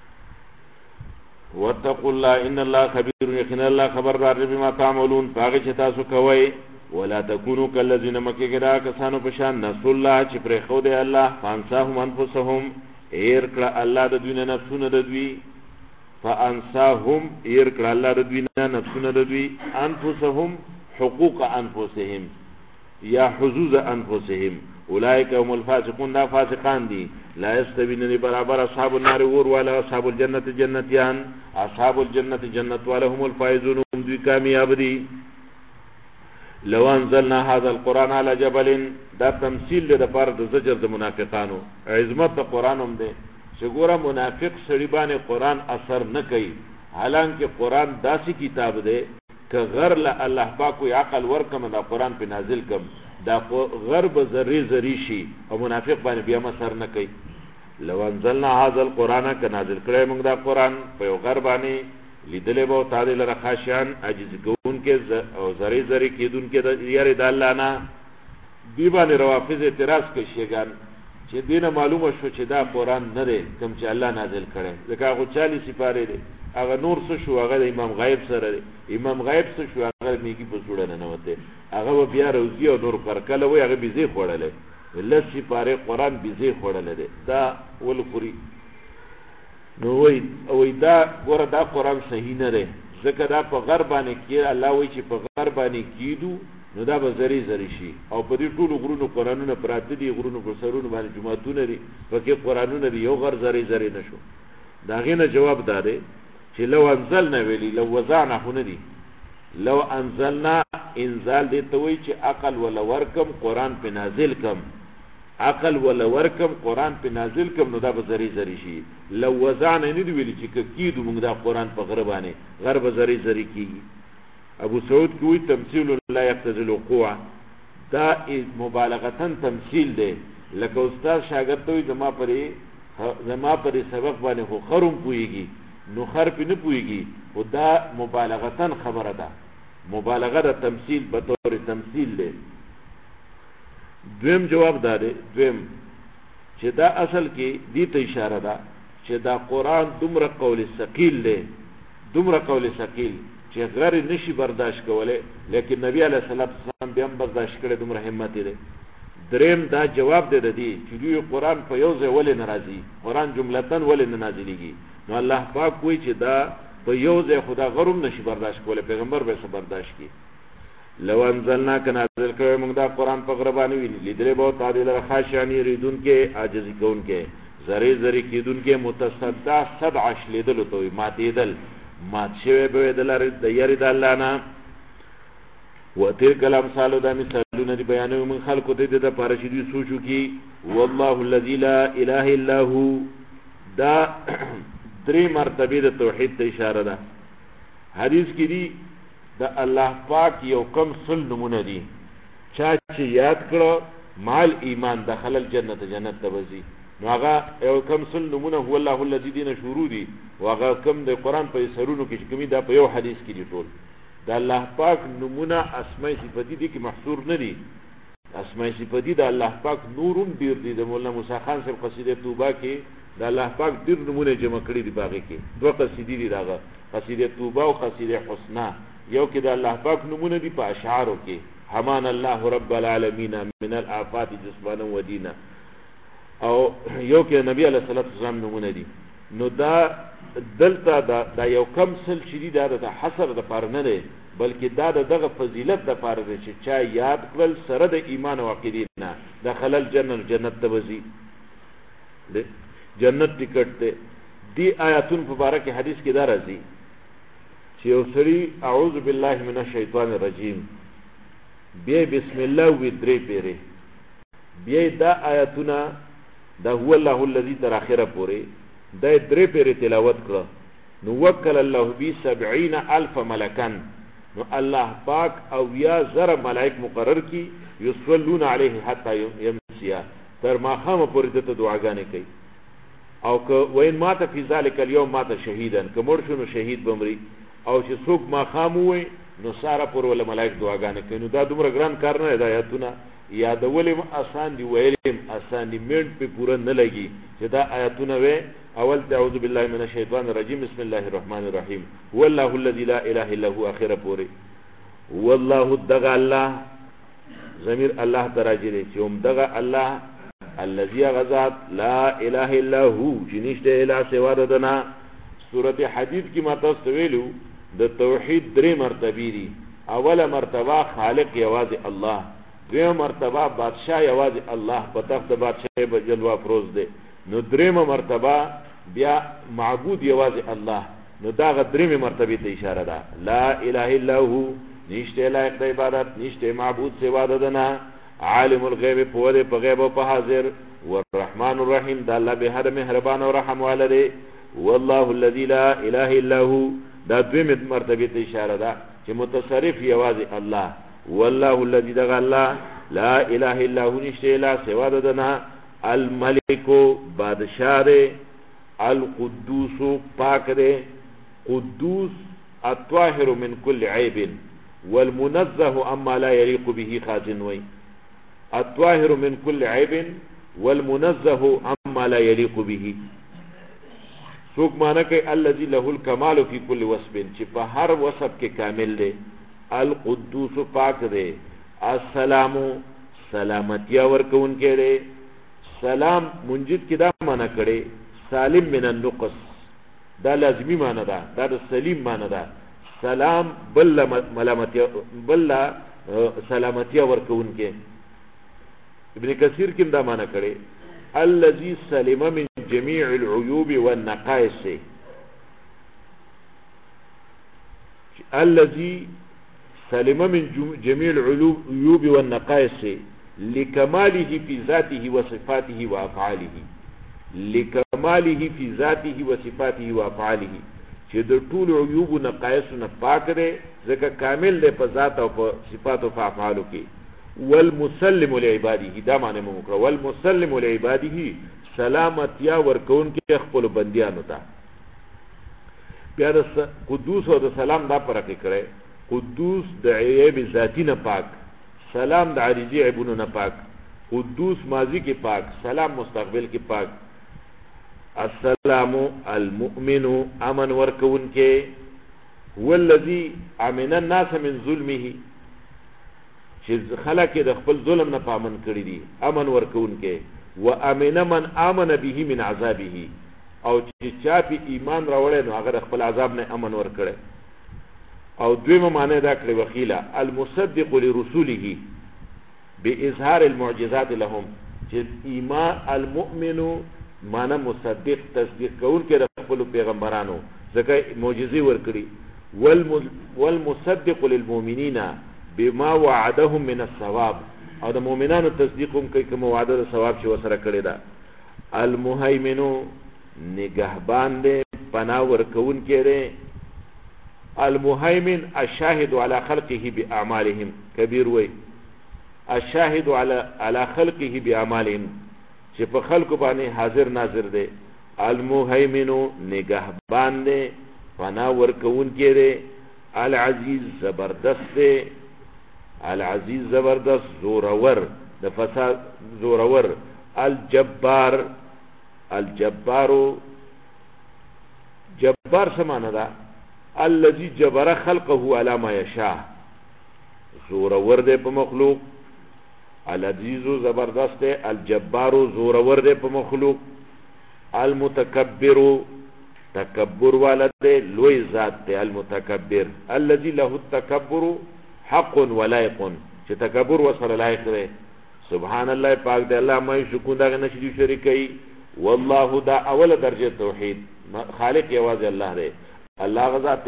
واتقوا الله ان الله خبير يقين الله خبردار بما تعملون هغه چې تاسو کوي ولا تكونوا كالذين مكګرا کسانو په شان نسوا الله چې پر خو دې الله فانساهم انفسهم ایر کړه الله د دوی نه نفسونه د دوی فانساهم ایر کړه الله د دوی نه نفسونه د دوی انفسهم حقوق انفسهم یا حظوظ انفسهم اولئک هم الفاسقون دا فاسقان دي لا يستوون برابر اصحاب النار ور ولا اصحاب الجنه جنتيان اصحاب الجنه جنت ولهم الفائزون هم دوی کامیاب دي لو انزلنا هذا القران على جبل دا تمثيل له پر د زجر د منافقانو عظمت د قران هم دي چې ګوره منافق سړي باندې قران اثر نه کوي حالانکه قران داسې کتاب دی که غر له الله پاک او عقل ورکم دا قران په نازل کم دا غرب ذری شي او منافق باندې بیا اثر نه کوي لو انزلنا هذا القران که نازل کړی موږ دا قران په یو غر باندې لیدلې به تعالی لره خاشعان عجز کوون کې او ذری کېدون کې د یاري د الله نه دی باندې روافض اعتراض کوي شيګان چې دینه معلومه شو چې دا قران نه دی کوم چې الله نازل کړي ځکه هغه 40 سپاره دي هغه نور څه شو هغه د امام غایب سره دی امام غایب څه شو هغه میږي په سوړه نه وته هغه بیا روزي او نور کرکله وي هغه بيزي خوړلې لسی پاره قران بيزي خوړلې دی دا ول خوري نو وای دا ګوره دا قران صحیح نه دی ځکه دا په غربانه کې الله وایي چې په غربانه کېدو نو دا به زری زری شي او په دې ټولو غرونو قرانونه پراته دي غرونو په سرونو باندې جمعهتون دي پکې قرانونه دي یو غر زری زری نشو دا غینه جواب داده چې لو انزلنا ویلی لو وضعنا هونه دي لو انزلنا انزال دې ته وایي چې عقل ولا ورکم قران په نازل کم عقل ولا ورکم قران په نازل کم نو دا به زری زری شي لو وضعنا نه دی ویلی چې کېدو موږ دا قران په غربانه غرب زری زری کیږي ابو سعود کوئی تمثيل لا يقتضي الوقوع دا مبالغتن تمثيل دی لکه استاد شاګرد ته زما پرې سبق باندې خو خروم پويږي نو خر په نه پويږي او دا مبالغتن خبره ده مبالغه د تمثيل به تور تمثيل دی دویم جواب ده دویم چې دا اصل کې دې ته اشاره ده چې دا قران دومره قول ثقيل دی دومره قول ثقيل چې غیر نشي برداشت کوله لیکن نبی علیہ الصلوۃ والسلام بیا برداشت کړي دومره همت لري دریم دا جواب دی چې دوی قران په یو ځای ولې ناراضي قران جملتن ولې نه نازلېږي نو الله پاک کوئی چې دا په یو ځای خدا غروم نشي برداشت کوله پیغمبر به څه برداشت کی لو انزلنا کنا نازل کړو موږ دا قران په غربانی ویل لیدلې به تعالی له خاشانی ریدون کې عاجزی کون کې زری زری کیدون کې متصدع 17 لیدل توي ماتیدل مات شوی به دلاره د یری د الله نه وتر کلام سالو د مثالونه دی بیانوي من خلقو ته د پارشدي سوچو کی والله الذي لا اله الا هو دا درې مرتبه د توحید ته اشاره ده حدیث کې دی د الله پاک یو کم سل نمونه دي چا چې یاد کړو مال ایمان دخل الجنه جنت ته وځي نو هغه یو کم سل نمونه هو الله الذي دین شروع دي واغه کم د قران په سرونو کې کمی دا په یو حدیث کې دی ټول د الله پاک نمونه اسماء صفاتی دي کې محصور نه دي اسماء صفاتی د الله پاک نورون ډیر دي د مولانا موسی خان صاحب قصیده توبه کې د الله پاک ډیر نمونه جمع کړي دي باغې کې دوه قصیدې دي داغه قصیده توبه او قصیده حسنا یو کې د الله پاک نمونه دي په اشعارو کې حمان الله رب العالمین من الافات جسمانا و دینا او یو کې نبی علیہ الصلوۃ والسلام نمونه دي نو دا دلته دا یو کم سل شدید دا حسر د پاره نه دی بلکې دا دغه فضیلت د پاره دی چې چا یاد کول سره د ایمان او عقیدې نه دخل الجنه جنت ته وځي جنت ټیکټ ته دی آیاتون مبارک حدیث کې دا راځي چې یو سړي اعوذ بالله من الشیطان الرجیم بیا بسم الله و درې پیره بیا دا آیاتونه دا هو الله الذي تر اخره پوره دا درې پیره تلاوت کړه نو وکل الله بی 70000 ملکان نو الله پاک او یا زر ملائک مقرر کی یصلون علیه حتی یمسیا تر ما خام پورې ته دعاګانې کوي او که وین مات فی ذلک اليوم مات شهیدا که مړ شنو شهید بمری او چې څوک ما خام وي نو ساره پر ول ملائک دعاګانې کوي نو دا دومره ګران کار نه هدایتونه یادولم آسان دی ویلم آسان دی منټ په پورا نه لګي چې دا آیاتونه وې اول تعوذ بالله من الشیطان الرجیم بسم الله الرحمن الرحیم هو الله الذي لا اله الا هو اخره پوری والله دغ الله ضمیر الله تراجی دی چې هم دغ الله الذي غزات لا اله الا هو چې نشته اله سوا دنا سورۃ حدید کې ما تاسو ویلو د توحید درې مرتبه دي اوله مرتبه خالق یوازې الله دویمه مرتبه بادشاہ یوازې الله په تخت بادشاہ به جلوه افروز دی نو دریمه مرتبه بیا معبود یوازې الله نو دا غ دریمه مرتبه ته اشاره ده لا اله الا هو نشته لایق د عبادت نشته معبود سوا دنا عالم الغیب په غیب او په حاضر والرحمن الرحیم دا الله به هر مهربان او رحم والده والله الذي لا اله الا هو دا دویمه مرتبه ته اشاره ده چې متصرف یوازې الله والله الذي دغ الله لا اله الا هو نشته الا سوا دنا الملك بادشاہ دے القدوس پاک دے قدوس الطاهر من كل عیب والمنزه اما لا يليق به خازن وی الطاهر من كل عیب والمنزه اما لا يليق به څوک معنی کوي الذي له الكمال في كل وصف چې په هر وصف کې کامل دی القدوس پاک دی السلام سلامتیا ورکون کې دی سلام منجد کې دا معنی کړي سالم من النقص دا لازمی معنی ده دا د سلیم معنی ده سلام بل ملامتیا بل سلامتیا ورکون کې ابن کثیر کې دا معنی کړي الذي سلم من جميع العيوب والنقائص الذي سلم من جميع العيوب والنقائص لكماله في ذاته وصفاته وافعاله لكماله في ذاته وصفاته وافعاله چې د ټول عیوب او نقائص نه پاک دی ځکه کامل دی په ذات او په صفات او افعالو کې والمسلم لعباده دا معنی مو کړو والمسلم لعباده سلامتیا ورکون کې خپل بندیانو ته بیا د قدوس او د سلام دا فرق کړي قدوس د عیب ذاتی نه پاک سلام د عارضی عیبونو نه پاک قدوس ماضی کې پاک سلام مستقبل کې پاک السلام المؤمن امن ورکون کې هو الذي امن الناس من ظلمه چې خلق د خپل ظلم نه پامن کړی دي امن ورکون کې و امن من امن به من عذابه او چې چا په ایمان راوړل نو هغه خپل عذاب نه امن ورکړي او دویمه معنی دا کړی وکیلا المصدق لرسوله باظهار المعجزات لهم چې ایمان المؤمن معنی مصدق تصدیق کول کې خپل پیغمبرانو ځکه معجزې ورکړي والمصدق للمؤمنین بما وعدهم من الثواب او د مؤمنانو تصدیقهم کوي کوم وعده د ثواب چې وسره کړی دا المهیمن نگهبان دې پناه ورکون کړي المهیمن الشاهد على خلقه باعمالهم کبیر وای الشاهد على خلقه باعمالهم چې په خلق باندې حاضر ناظر دی المهیمن نگهبان دې پناه ورکون کړي العزیز زبردست دی العزیز زبردست زورور د فساد زورور الجبار جبار سمانه دا الذي جبر خلقه على ما يشاء زورور دے په مخلوق العزیز زبردست دے الجبار زورور دے په مخلوق المتکبر تکبر والا دے لوی ذات دے المتکبر الذي له التکبر حق ولائق چې تکبر وسره لایق دی سبحان الله پاک دی الله ما شکو دا نشي شریکي والله دا اول درجه توحید خالق یوازې الله دی الله غذات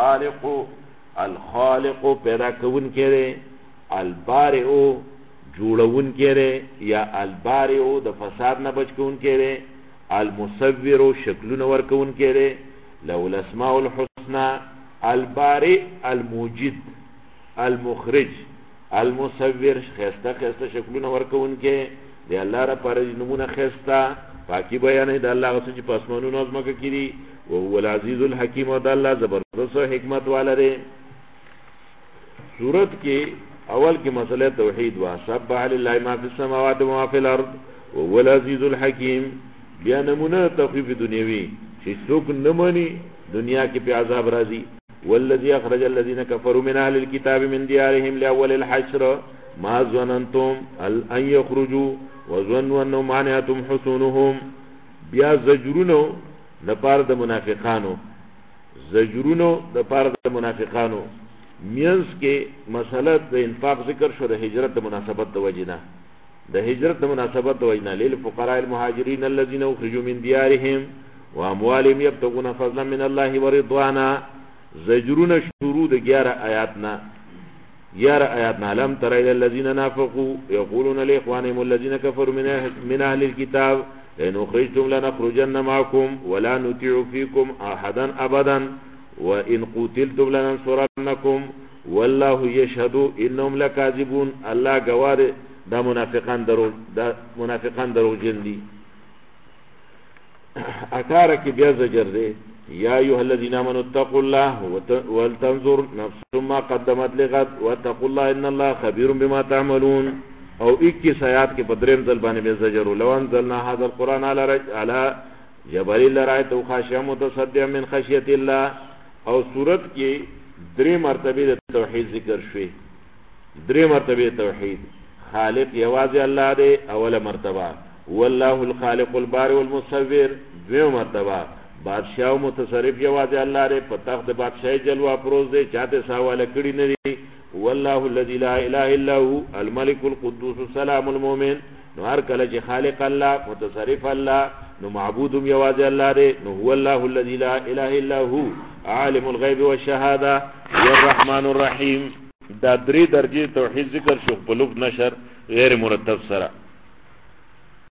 الخالق پیدا کون کړي البارئ جوړون کړي یا البارئ د فساد نه بچ کون کړي المصور شکلونه ور کون کړي له الاسماء الحسنى البارئ الموجد المخرج المصور خسته شکلونه ورکون کې دی الله را پر نمونه خسته پاکي بیان دی الله غو چې پاسمانو نظم کړي او هو العزیز الحکیم او الله زبردست حکمت والا دی سورت کې اول کې مسله توحید وا سبح لله ما فی السماوات و ما فی الارض وهو العزیز الحکیم بیا نمونه تخفیف دنیوي چې څوک نه مانی دنیا کې په عذاب راځي والذي اخرج الذين كفروا من اهل الكتاب من ديارهم لاول الحشر ما ظننتم ان يخرجوا وظنوا انهم مانعتهم حصونهم بیا زجرونو د پاره د منافقانو مینس کې مسله د انفاق ذکر شو د هجرت د مناسبت د وجنه للفقراء المهاجرين الذين اخرجوا من ديارهم واموالهم يبتغون فضلا من الله ورضوانا زجرون شروع د 11 آیاتنا لم تر الى الذين نافقوا يقولون لاخوانهم الذين كفروا من اهل الكتاب ان اخرجتم لنخرجن معكم ولا نطيع فيكم احدا ابدا وان قتلتم لننصرنكم والله يشهد انهم لكاذبون الله گواه دا منافقان درو جندي اکار کی بیا زجر دے یا ایها الذين امنوا اتقوا الله ولتنظر نفس ما قدمت لغد واتقوا الله ان الله خبير بما تعملون او 21 آیات کے بدریم ذل باندې به زجر لو انزلنا هذا القران على جبل لرایت خاشع متصدع من خشیت الله. او صورت کې درې مرتبه د توحید ذکر شوي. درې مرتبه توحید. خالق یوازې الله دی اوله مرتبه، والله الخالق البارئ والمصور دویمه مرتبه، بادشاہ او متصرف یوازې الله دی، په تخت بادشاہي جلوه پروز دی، چاته ساواله کړی نه دی. والله الذي لا اله الا هو الملك القدوس السلام المؤمن. نو هر کله چې خالق الله متصرف الله نو معبودم یوازې الله دی. نو هو الله الذي لا اله الا هو عالم الغیب والشهاده والرحمن الرحیم. دا درې درجه توحید ذکر شو په لوب نشر غیر مرتب سره.